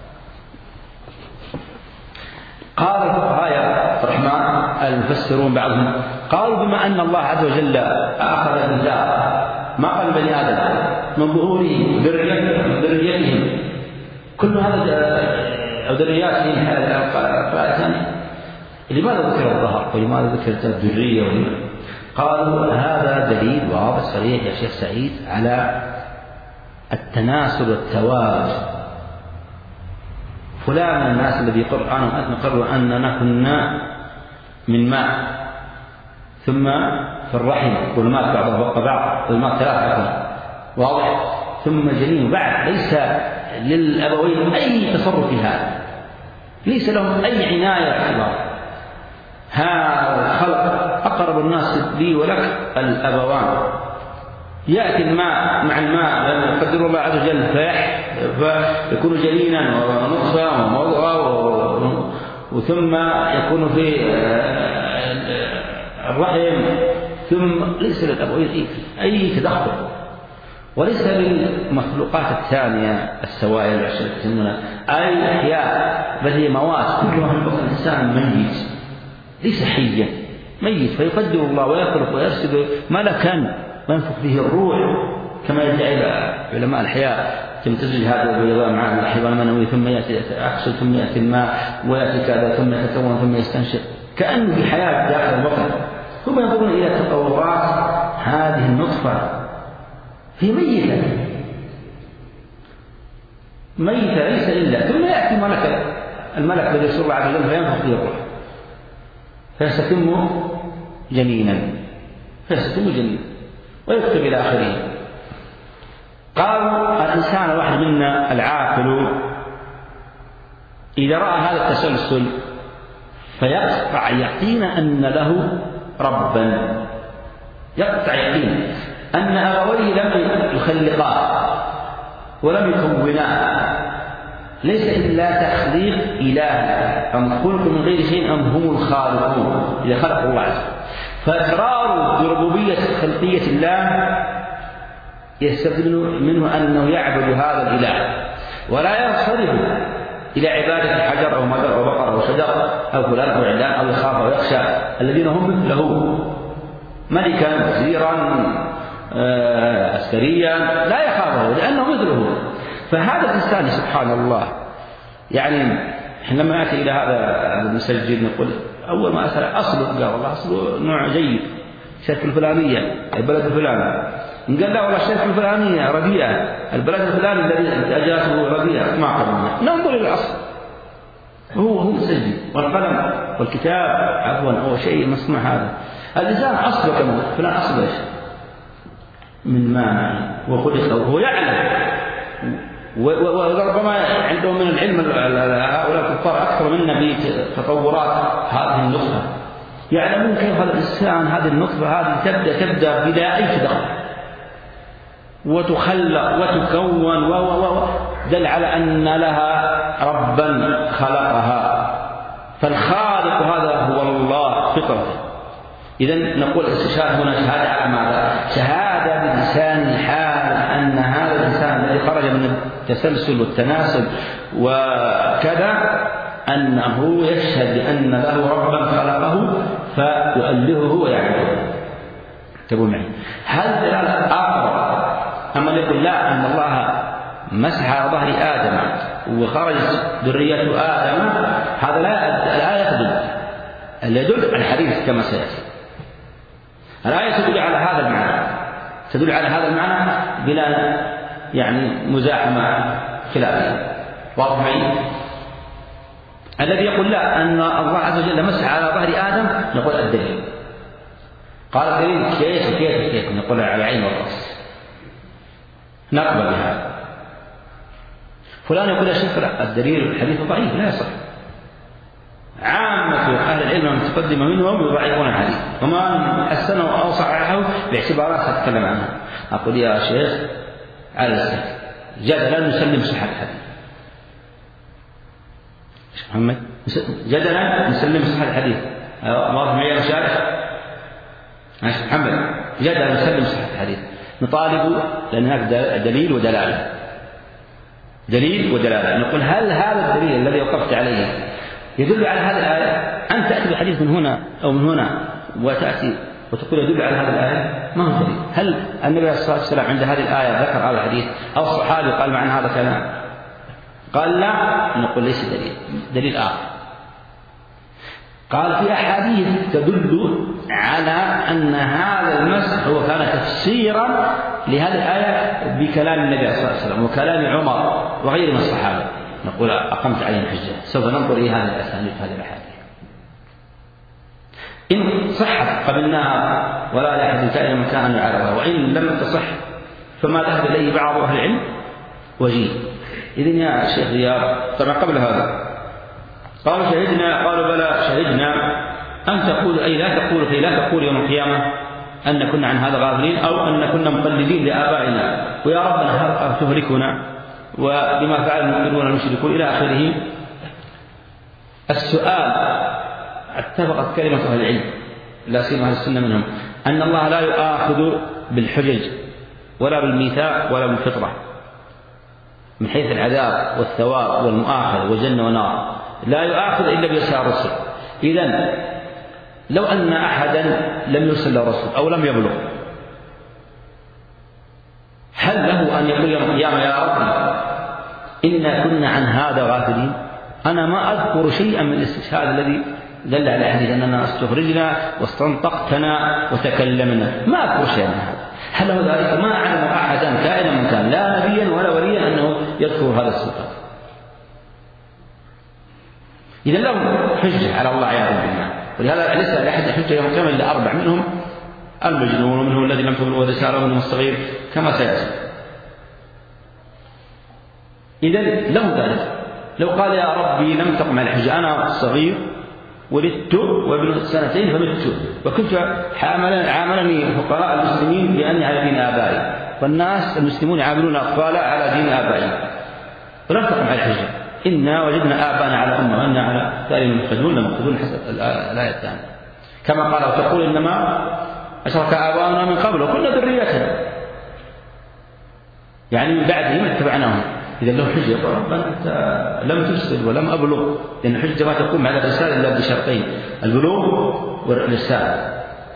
قال الفقهاء الرحمن المفسرون بعضهم قالوا بما أن الله عز وجل أخذ الإنسان ما قال بني آدم من ظهورهم وذريتهم كل هذا أو ذرياتهم ثانية، لماذا ذكر الظهر ولماذا ذكر الذرية؟ قالوا هذا دليل واضح صريح يا شيخ سعيد على التناسل والتوارث. فلان من الناس الذي قرآن نقر أننا كنا من ماء ثم في الرحم والماء بعضه فوق بعض والماء ثلاثة واضح ثم جنين بعد، ليس للأبوين أي تصرف في هذا، ليس لهم أي عناية اعتبار. هذا الخلق أقرب الناس لي ولك الأبوان، يأتي الماء مع الماء يقدر الله عز وجل فيكون جنينا ونطفة ومضغة وثم يكون في الرحم، ثم ليس للأبوين أي تدخل، وليس للمخلوقات الثانية السوائل والعشرة أي الأحياء بل هي مواد كلها من بطن الإنسان ميت ليس حيا ميت، فيقدر الله ويخلق ويرسل ملكا وينفخ فيه الروح كما يدعي علماء الحياة تمتزج هذا البيضاء مع الحيوان المنوي ثم يأتي أكسل ثم يأتي الماء ويأتي كذا ثم يتكون ثم يستنشق كأنه في حياة داخل البطن، ثم ينظرون إلى تطورات هذه النطفة هي ميتة ميتة ليس إلا، ثم يأتي ملك الملك الذي يسر الله عز وجل فينفخ فيه الروح فيستتم جنينا فيستتم جنينا ويكتب إلى آخره. قالوا الإنسان الواحد منا العاقل إذا رأى هذا التسلسل فيقطع يقين أن له ربا، يقطع يقين أن أبويه لم يخلقاه ولم يكوناه، ليس إلا تخليق إله، أم خلقوا من غير شيء أم هم الخالقون إذا خلقوا الله عز وجل. فإقرار بربوبية خلقية الله يستلزم منه أنه يعبد هذا الإله ولا ينصرف إلى عبادة حجر أو مدر أو بقر أو شجر أو فلان أو علان أو يخاف أو يخشى الذين هم مثله ملكا وزيرا عسكريا لا يخافه لأنه مثله. فهذا الإنسان سبحان الله يعني إحنا لما نأتي إلى هذا المسجد نقول أول ما أسأل أصله قال والله أصله نوع جيد الشركة الفلانية البلد الفلاني، إن قال لا والله الشركة الفلانية رديئة البلد الفلاني الذي أجاته رديئة ما قبلنا، ننظر إلى الأصل هو هو مسجد والقلم والكتاب عفوا هو شيء مصنوع. هذا الإنسان أصله كما فلان أصله إيش من ماء وخلق وهو يعلم، وربما عندهم من العلم هؤلاء الكفار أكثر منا بتطورات هذه النطفة، يعلمون كيف هذا الإنسان هذه النطفة هذه تبدأ تبدأ بلا أي تدخل وتخلق وتكون و و دل على أن لها ربا خلقها، فالخالق هذا هو الله فطرته. إذن نقول الاستشهاد هنا شهادة على ماذا؟ شهادة بلسان الحال أن هذا الإنسان الذي خرج من التسلسل والتناسل وكذا أنه يشهد بأن له ربا خلقه فيؤلهه ويعبده. تقول معي هل دلالة أقرب أما يقول لا أن الله مسح على ظهر آدم وخرج ذرية آدم هذا لا لا يخدم يدل على الحديث كما سيأتي. الآية تدل على هذا المعنى تدل على هذا المعنى بلا يعني مزاحمة خلافه. واضح معي؟ الذي يقول لا أن الله عز وجل مسح على ظهر آدم نقول الدليل. قال الدليل كيف كيف كيف نقول على عين والرأس نقبل بهذا. فلان يقول يا شيخ لا الدليل الحديث ضعيف لا يصح. عامة أهل العلم المتقدمة منهم يضعفون الحديث وما حسنه أو صححه باعتبارات سأتكلم عنها. أقول يا شيخ على السكت جدلا نسلم صحة الحديث. محمد جدلا نسلم صحة الحديث. واضح معي يا مشايخ؟ محمد جدلا نسلم صحة الحديث نطالب لأن هناك دليل ودلالة دليل ودلالة. نقول هل هذا الدليل الذي وقفت عليه يدل على هذه الآية؟ أنت تأتي بالحديث من هنا أو من هنا وتأتي وتقول يدل على هذه الآية ما هو دليل. هل النبي عليه الصلاة والسلام عند هذه الآية ذكر هذا الحديث أو الصحابي قال معنى هذا كلام؟ قال لا نقول ليس دليل دليل آخر. قال في أحاديث تدل على أن هذا المسح هو كان تفسيرا لهذه الآية بكلام النبي عليه الصلاة والسلام وكلام عمر وغيره من الصحابة. نقول أقمت عليهم حجة سوف ننظر إلى هذه الأسانيد هذه الأحاديث إن صحت قبلناها ولا يحدث إلى مكان يعرضها وإن لم تصح فما ذهب إليه بعض أهل العلم وجيه. إذن يا شيخ رياض طبعا قبل هذا قالوا شهدنا قالوا بلى شهدنا أن تقول أي لا تقول في لا تقول يوم القيامة أن كنا عن هذا غافلين أو أن كنا مقلدين لآبائنا ويا ربنا هل تهلكنا وبما فعل المؤمنون المشركون إلى آخره. السؤال اتفقت كلمة أهل العلم لا سيما أهل السنة منهم أن الله لا يؤاخذ بالحجج ولا بالميثاق ولا بالفطرة من حيث العذاب والثواب والمؤاخذة والجنة والنار لا يؤاخذ إلا بإرسال الرسل. إذن لو أن أحدا لم يرسل الرسل أو لم يبلغ هل له أن يقول يوم القيامة يا رب إنا كنا عن هذا غافلين؟ أنا ما أذكر شيئا من الاستشهاد الذي دل على الحديث أننا استخرجنا واستنطقتنا وتكلمنا ما أذكر شيئا من هذا. هل له ذلك؟ ما علم أحدا كائنا من كان لا نبيا ولا وليا أنه يذكر هذا الصفات. إذا لهم حجة على الله عياذا بالله. ولهذا ليس لأحد حجة يوم القيامة إلا أربع منهم المجنون ومنهم الذي لم تبلغه الرسالة ومنهم الصغير كما سيأتي. إذا لهم ذلك. لو قال يا ربي لم تقم على الحجة أنا صغير ولدت وابن سنتين فمت وكنت عاملني فقراء المسلمين بأني على دين آبائي والناس المسلمون يعاملون الأطفال على دين آبائي ولم تقم على الحجة إنا وجدنا آباءنا على أمة وإنا على ذلك مقتدون لمقتدون حسب الآية الثانية. كما قال وتقول إنما أشرك آباؤنا من قبل وكنا ذريتنا، يعني من بعدهم اتبعناهم. إذا لهم حجة ربنا أنت لم ترسل ولم أبلغ، لأن الحجة ما تقوم على الرسالة إلا بشرطين: البلوغ والرسالة.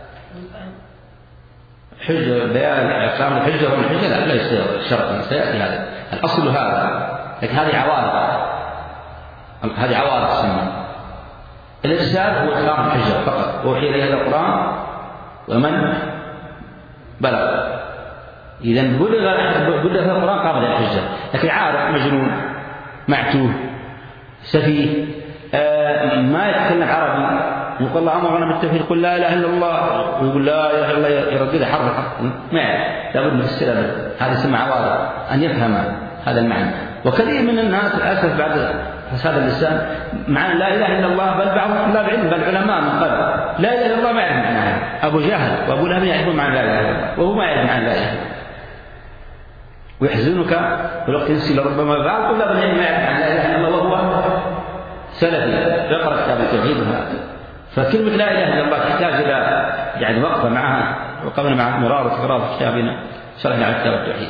حجة بيان أحكام الحجة والحجة لا ليس شرطا، سيأتي هذا الأصل هذا، لكن هذه عوارض، هذه عوارض السنة. الإرسال هو إقام الحجة فقط، أوحي إليه هذا القرآن ومن بلغ. إذا بلغ بلغ هذا القرآن قام الحجة، لكن عارف مجنون معتوه سفيه آه ما يتكلم عربي يقول الله أمرنا بالتوحيد يقول لا إله إلا الله ويقول لا إله إلا الله يرددها حرف حرف ما يعرف، لابد من السلام. هذا يسمى عوارض أن يفهم هذا المعنى. وكثير من الناس للأسف بعد فساد اللسان معنى لا إله إلا الله، بل بعض طلاب العلم بل علماء من قبل لا إله إلا الله ما يعرف معناها. أبو جهل وأبو لهب يعرفون معنى لا إله إلا الله وهو ما يعرف معنى لا إله إلا الله. ويحزنك ولو تنسي لربما بعض طلاب العلم ما يعرف معنى لا إله إلا الله وهو سلفي يقرأ كتاب التوحيد. فكلمة لا إله إلا الله تحتاج إلى يعني وقفة معها، وقفنا مع مرار وتكرار في كتابنا شرحنا على كتاب التوحيد.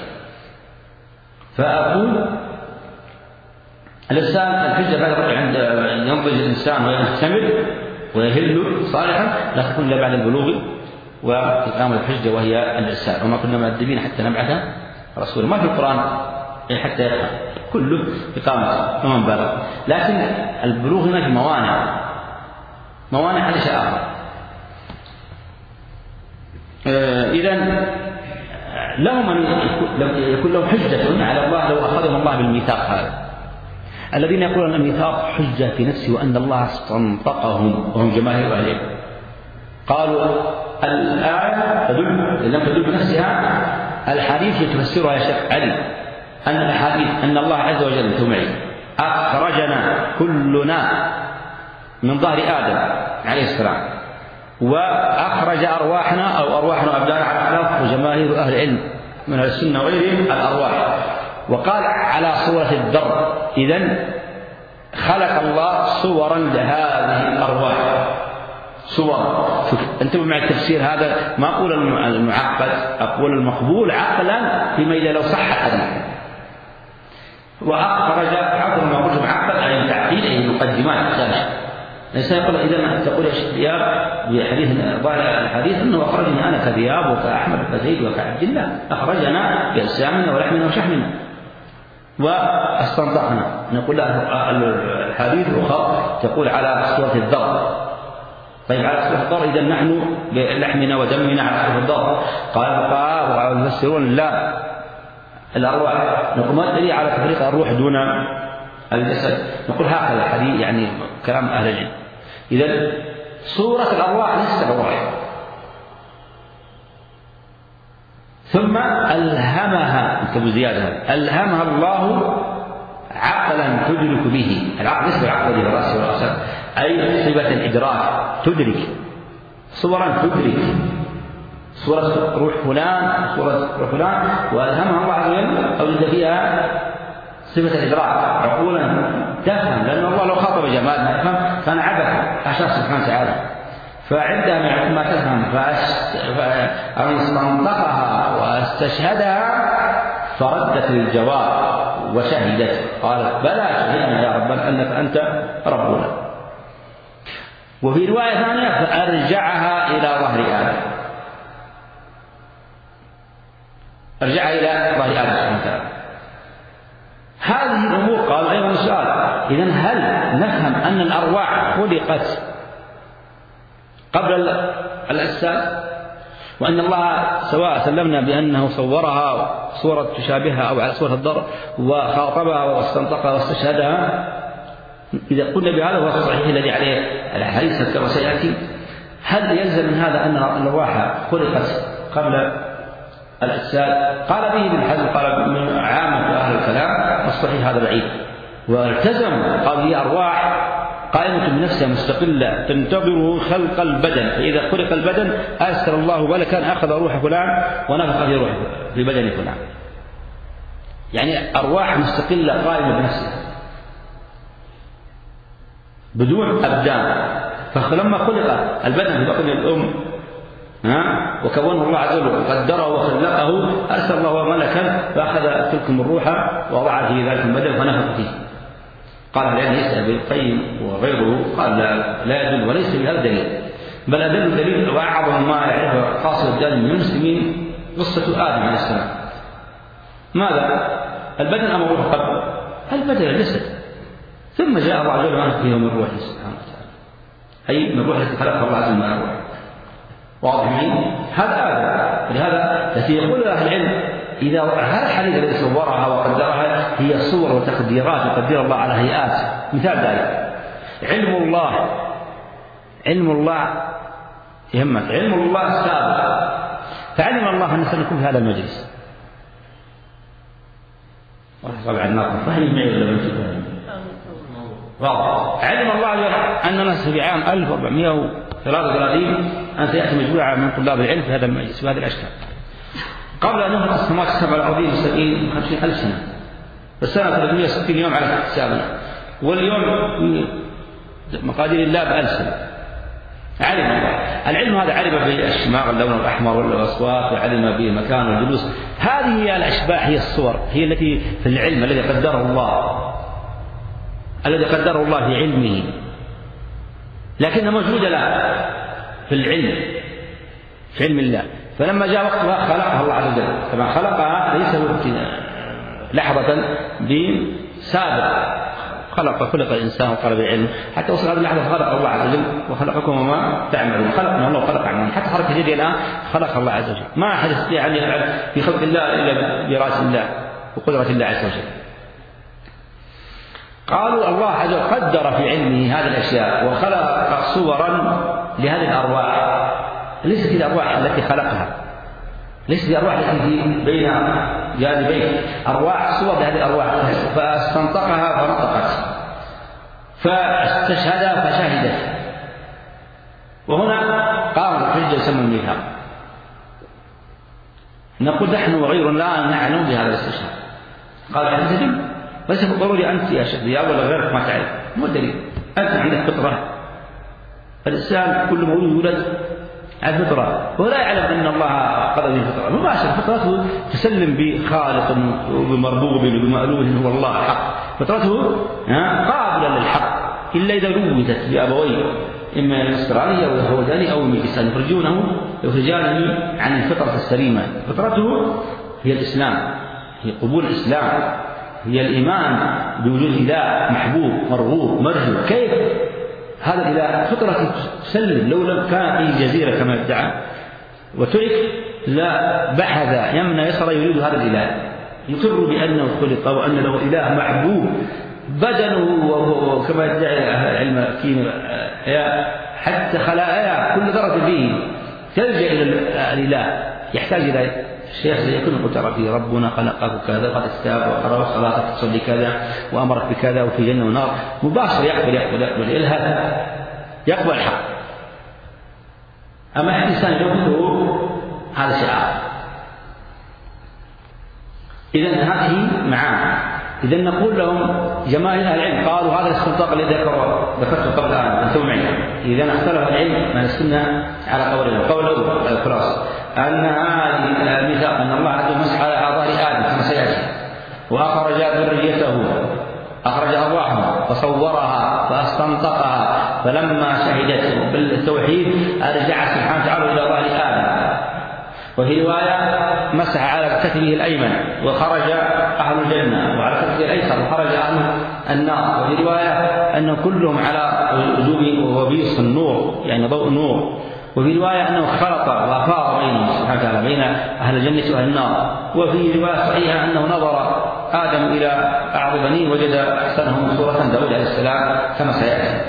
فأقول الإنسان الحجة بعد عند ينضج الإنسان ويحتمل ويهل صالحا لا تكون إلا بعد البلوغ وإقام الحجة وهي الإرسال. وما كنا مؤدبين حتى نبعث رسولا، ما في القرآن حتى يفهم كله إقامة ومن بلغ. لكن البلوغ هناك موانع، موانع هذا شيء آخر. إذن لهم أن يكون لهم حجة على الله لو أخذهم الله بالميثاق هذا. الذين يقولون أن الميثاق حجة في نفسه وأن الله استنطقهم وهم جماهير أهل العلم، قالوا الآية تدل لم تدل بنفسها، الحديث يتفسرها يا شيخ علي أن الحديث أن الله عز وجل تمعي أخرجنا كلنا من ظهر آدم عليه السلام وأخرج أرواحنا أو أرواحنا وأبدانا على الخلاف وجماهير أهل العلم من أهل السنة وغيرهم الأرواح، وقال على صورة الذر. إذن خلق الله صورا لهذه الأرواح، صور. انتبهوا مع التفسير هذا، ما أقول المعقد، أقول المقبول عقلا فيما إذا لو صح أدنى. وأخرج عقل ما قلت معقد أي التعقيد أي المقدمات الثانية. الإنسان يقول إذا تقول يا شيخ ذياب بحديث الحديث أنه أخرجني أنا كذياب وكأحمد وكزيد وكعبد الله، أخرجنا بأجسامنا ولحمنا وشحمنا واستنطقنا. نقول الحديث الأخر تقول على صورة الذر. طيب على صورة الذر إذا نحن بلحمنا ودمنا على صورة الذر. قال الفقهاء والمفسرون لا الأرواح. نقول ما الدليل على تفريق الروح دون الجسد؟ نقول هكذا الحديث يعني كلام أهل العلم. إذا صورة الأرواح ليست الأرواح. ثم ألهمها انتبهوا زيادة ألهمها الله عقلا تدرك به. العقل ليس العقل الذي بالرأس والأجساد، أي صفة الإدراك تدرك صورا تدرك صورة روح فلان صورة روح فلان، وألهمها الله عز وجل أوجد فيها صفة الإدراك عقولا تفهم، لأن الله لو خاطب جمال ما يفهم كان عبث حاشاه سبحانه وتعالى. فعندما ما تفهم فاستنطقها واستشهدها فردت الجواب وشهدت قالت بلى شهدنا يا ربنا أنك أنت ربنا. وفي رواية ثانية فأرجعها إلى ظهر آدم، أرجعها إلى ظهر آدم سبحانه وتعالى. هذه الأمور قال أيضا سؤال، إذن هل نفهم أن الأرواح خلقت قبل الأجساد، وأن الله سواء سلمنا بأنه صورها صورة تشابهها أو على صورة الضر وخاطبها واستنطقها واستشهدها؟ إذا قلنا بهذا هو الصحيح الذي عليه الحديث كما سيأتي. هل يلزم من هذا أن الأرواح خلقت قبل الأجساد؟ قال به ابن حزم قال من عامة أهل الكلام الصحيح هذا بعيد، والتزم قال هي أرواح قائمة بنفسها مستقلة تنتظر خلق البدن، فإذا خلق البدن أرسل الله ملكا أخذ روح فلان ونفخ في روح في بدن فلان. يعني أرواح مستقلة قائمة بنفسها. بدون أبدان. فلما خلق البدن في بطن الأم ها وكونه الله عز وجل وقدره وخلقه، أرسل الله ملكا فأخذ تلكم الروح ووضع في ذلك البدن ونفخ فيه. قال العلم يسأل ابن القيم وغيره قال لا, لا يدل وليس بهذا دليل، بل أدل دليل وأعظم ما يعرفه قاصر الدين من المسلمين قصة آدم عليه السلام. ماذا؟ البدن أم الروح قبل؟ البدن الجسد، ثم جاء الله عز وجل ونفخ فيه من روحه سبحانه وتعالى، أي من الروح التي خلقها الله عز وجل من الروح. واضح معي؟ هذا آدم. لهذا التي يقول أهل العلم إذا هذا الحديث الذي صورها وقدرها هي صور وتقديرات يقدر الله على هيئات. مثال ذلك علم الله، علم الله يهمك، علم الله سابق، فعلم الله أن سنكون في هذا المجلس. طبعا الناقل فهم معي ولا بنتي؟ واضح. علم الله أننا في عام ألف وأربعمائة وثلاثة وثلاثين أن سيأتي مجموعة من طلاب العلم في هذا المجلس وهذه الأشكال، قبل أن نخلق السماوات السبع الأرضين بسبعين وخمسين ألف سنة، فالسنة ثلاثمائة وستين يوم على حسابنا، واليوم مقادير الله بألف سنة. علم الله. العلم هذا علم بالشماغ اللون الأحمر والأصوات، وعلم بالمكان والجلوس. هذه هي الأشباح، هي الصور، هي التي في العلم الذي قدره الله، الذي قدره الله في علمه، لكنها موجودة لا في العلم، في علم الله. فلما جاء وقتها خلقها الله عز وجل، طبعا خلقها ليس لحظة بسابق، خلق خلق الإنسان وطلب العلم حتى وصل هذه اللحظة، خلق الله عز وجل وخلقكم وما تعملون، خلقنا الله وخلق عملنا، حتى حركة يدي الآن خلق الله عز وجل. ما أحد يستطيع أن يفعل في خلق الله إلا برأس الله وقدرة الله عز وجل. قالوا الله عز وجل قدر في علمه هذه الأشياء وخلق صورا لهذه الأرواح، ليست هي الأرواح التي خلقها، ليست هي الأرواح التي بين جانبين، أرواح صور لهذه الأرواح، فاستنطقها فنطقت، فاستشهد فشهدت، وهنا قام الحجة يسمى الميثاق. نقول نحن وغير لا نعلم بهذا الاستشهاد. قال هذا دليل، ليس بالضروري أنت يا شيخ يا ولا غيرك ما تعرف، مو دليل. أنت عندك فطرة، الإنسان كل مولود يولد على الفطرة، ولا يعلم أن الله قضى به الفطرة، مباشرة فطرته تسلم بخالق وبمربوب وبمألوه هو الله حق، فطرته قابلة للحق إلا إذا لوثت بأبويه إما النصراني أو اليهوداني أو المجوسي يخرجونه يخرجانه عن الفطرة السليمة. فطرته هي الإسلام، هي قبول الإسلام، هي الإيمان بوجود إله محبوب مرغوب مرجو. كيف هذا الإله؟ فطرة تسلم، لو لم كان في جزيرة كما ادعى وترك لا بحث يمنى يسرى يريد هذا الإله، يقر بأنه خلق وأن له إله محبوب بدنه، وكما يدعي علم الكيمياء حتى خلايا كل ذرة فيه تلجأ إلى الإله، يحتاج إلى الشيخ يكون قلت ربي ربنا خلقك كذا وقد استوى وقرأ صلاتك تصلي كذا وأمرك بكذا وفي جنة ونار، مباشر يقبل يقبل يقبل الإلهام، يقبل الحق. أما الإنسان يقبله هذا شيء آخر. إذن هذه معاه. إذن نقول لهم جماهير أهل العلم قالوا هذا الاستنطاق الذي ذكرته قبل الآن أنتم معي. إذن اختلف العلم من السنة على قولين. القول الأول الخلاص أن هذه الميثاق أن الله عز وجل مسح على أعضاء آدم كما سيأتي، وأخرج ذريته، أخرج أرواحهم فصورها فاستنطقها، فلما شهدت بالتوحيد أرجع سبحانه وتعالى إلى ظهر آدم. وفي رواية مسح على كتفه الأيمن وخرج أهل الجنة، وعلى كتفه الأيسر وخرج أهل النار. وفي رواية أن كلهم على وجوه وبيص النور يعني ضوء النور. وفي رواية أنه خلط وأفاض بينهم سبحانه وتعالى بين أهل الجنة وأهل النار. وفي رواية صحيحة أنه نظر آدم إلى أعظم بنيه وجد أحسنهم صورة داود عليه السلام كما سيأتي.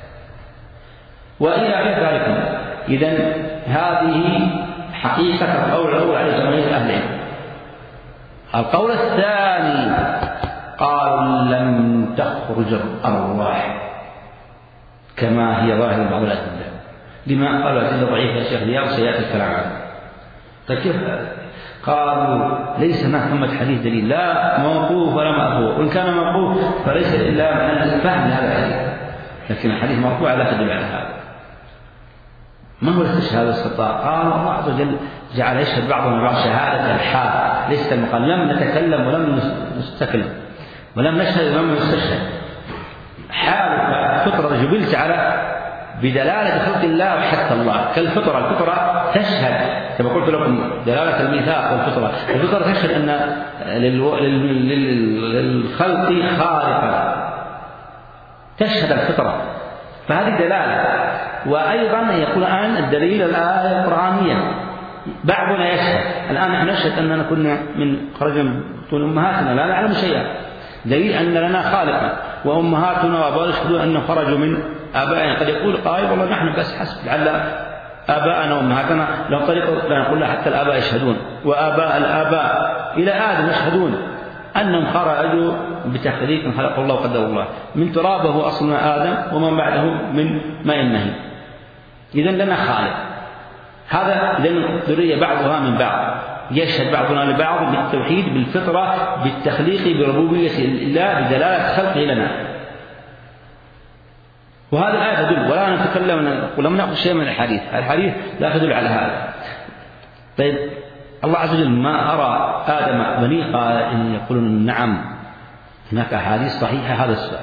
وإلى غير ذلك. إذن هذه حقيقة القول الأول على جماهير أهل العلم. القول الثاني قال لم تخرج الأرواح كما هي ظاهر بعض الأدلة. لما قالوا الأدلة ضعيفة يا شيخ رياض سيأتي الكلام عنه. طيب كيف؟ قالوا ليس ما ثمة حديث دليل لا موقوف ولا مأخوذ، وإن كان موقوف فليس إلا من الفهم هذا الحديث. لكن الحديث مرفوع لا تدل على هذا. ما هو الاستشهاد والاستطاع؟ قال الله عز وجل جعل يشهد بعضنا بعض شهادة الحال، ليس المقال. لم نتكلم ولم نستكلم ولم نشهد ولم نستشهد. حال فطرة جبلت على بدلالة خلق الله وحث الله كالفطرة. الفطرة تشهد كما قلت لكم دلالة الميثاق والفطرة. الفطرة تشهد أن للخلق خالقا، تشهد الفطرة، فهذه دلالة. وأيضا يقول الآن الدليل الآية القرآنية، بعضنا يشهد. الآن نحن نشهد أننا كنا من خرجنا من بطون أمهاتنا لا نعلم شيئا، دليل أن لنا خالقا، وأمهاتنا وأباؤنا يشهدون أنهم خرجوا من آبائنا. قد يقول قائل والله نحن بس حسب لعل آباءنا وأمهاتنا لو طريقوا لا نقول حتى الآباء يشهدون وآباء الآباء إلى آدم يشهدون أنهم خرجوا بتخليق خلق الله وقدر الله من ترابه أصلنا آدم ومن بعده من ماء مهين. إذن لنا خالق. هذا لأن الذرية بعضها من بعض، يشهد بعضنا لبعض بالتوحيد بالفطرة بالتخليق بربوبية الله بدلالة خلقه لنا. وهذه الآية تدل، ولا نتكلم ولم نأخذ شيء من الحديث. الحديث لا تدل على هذا. طيب الله عز وجل ما أرى آدم بني قال إن يقولون نعم هناك أحاديث صحيحة هذا السؤال.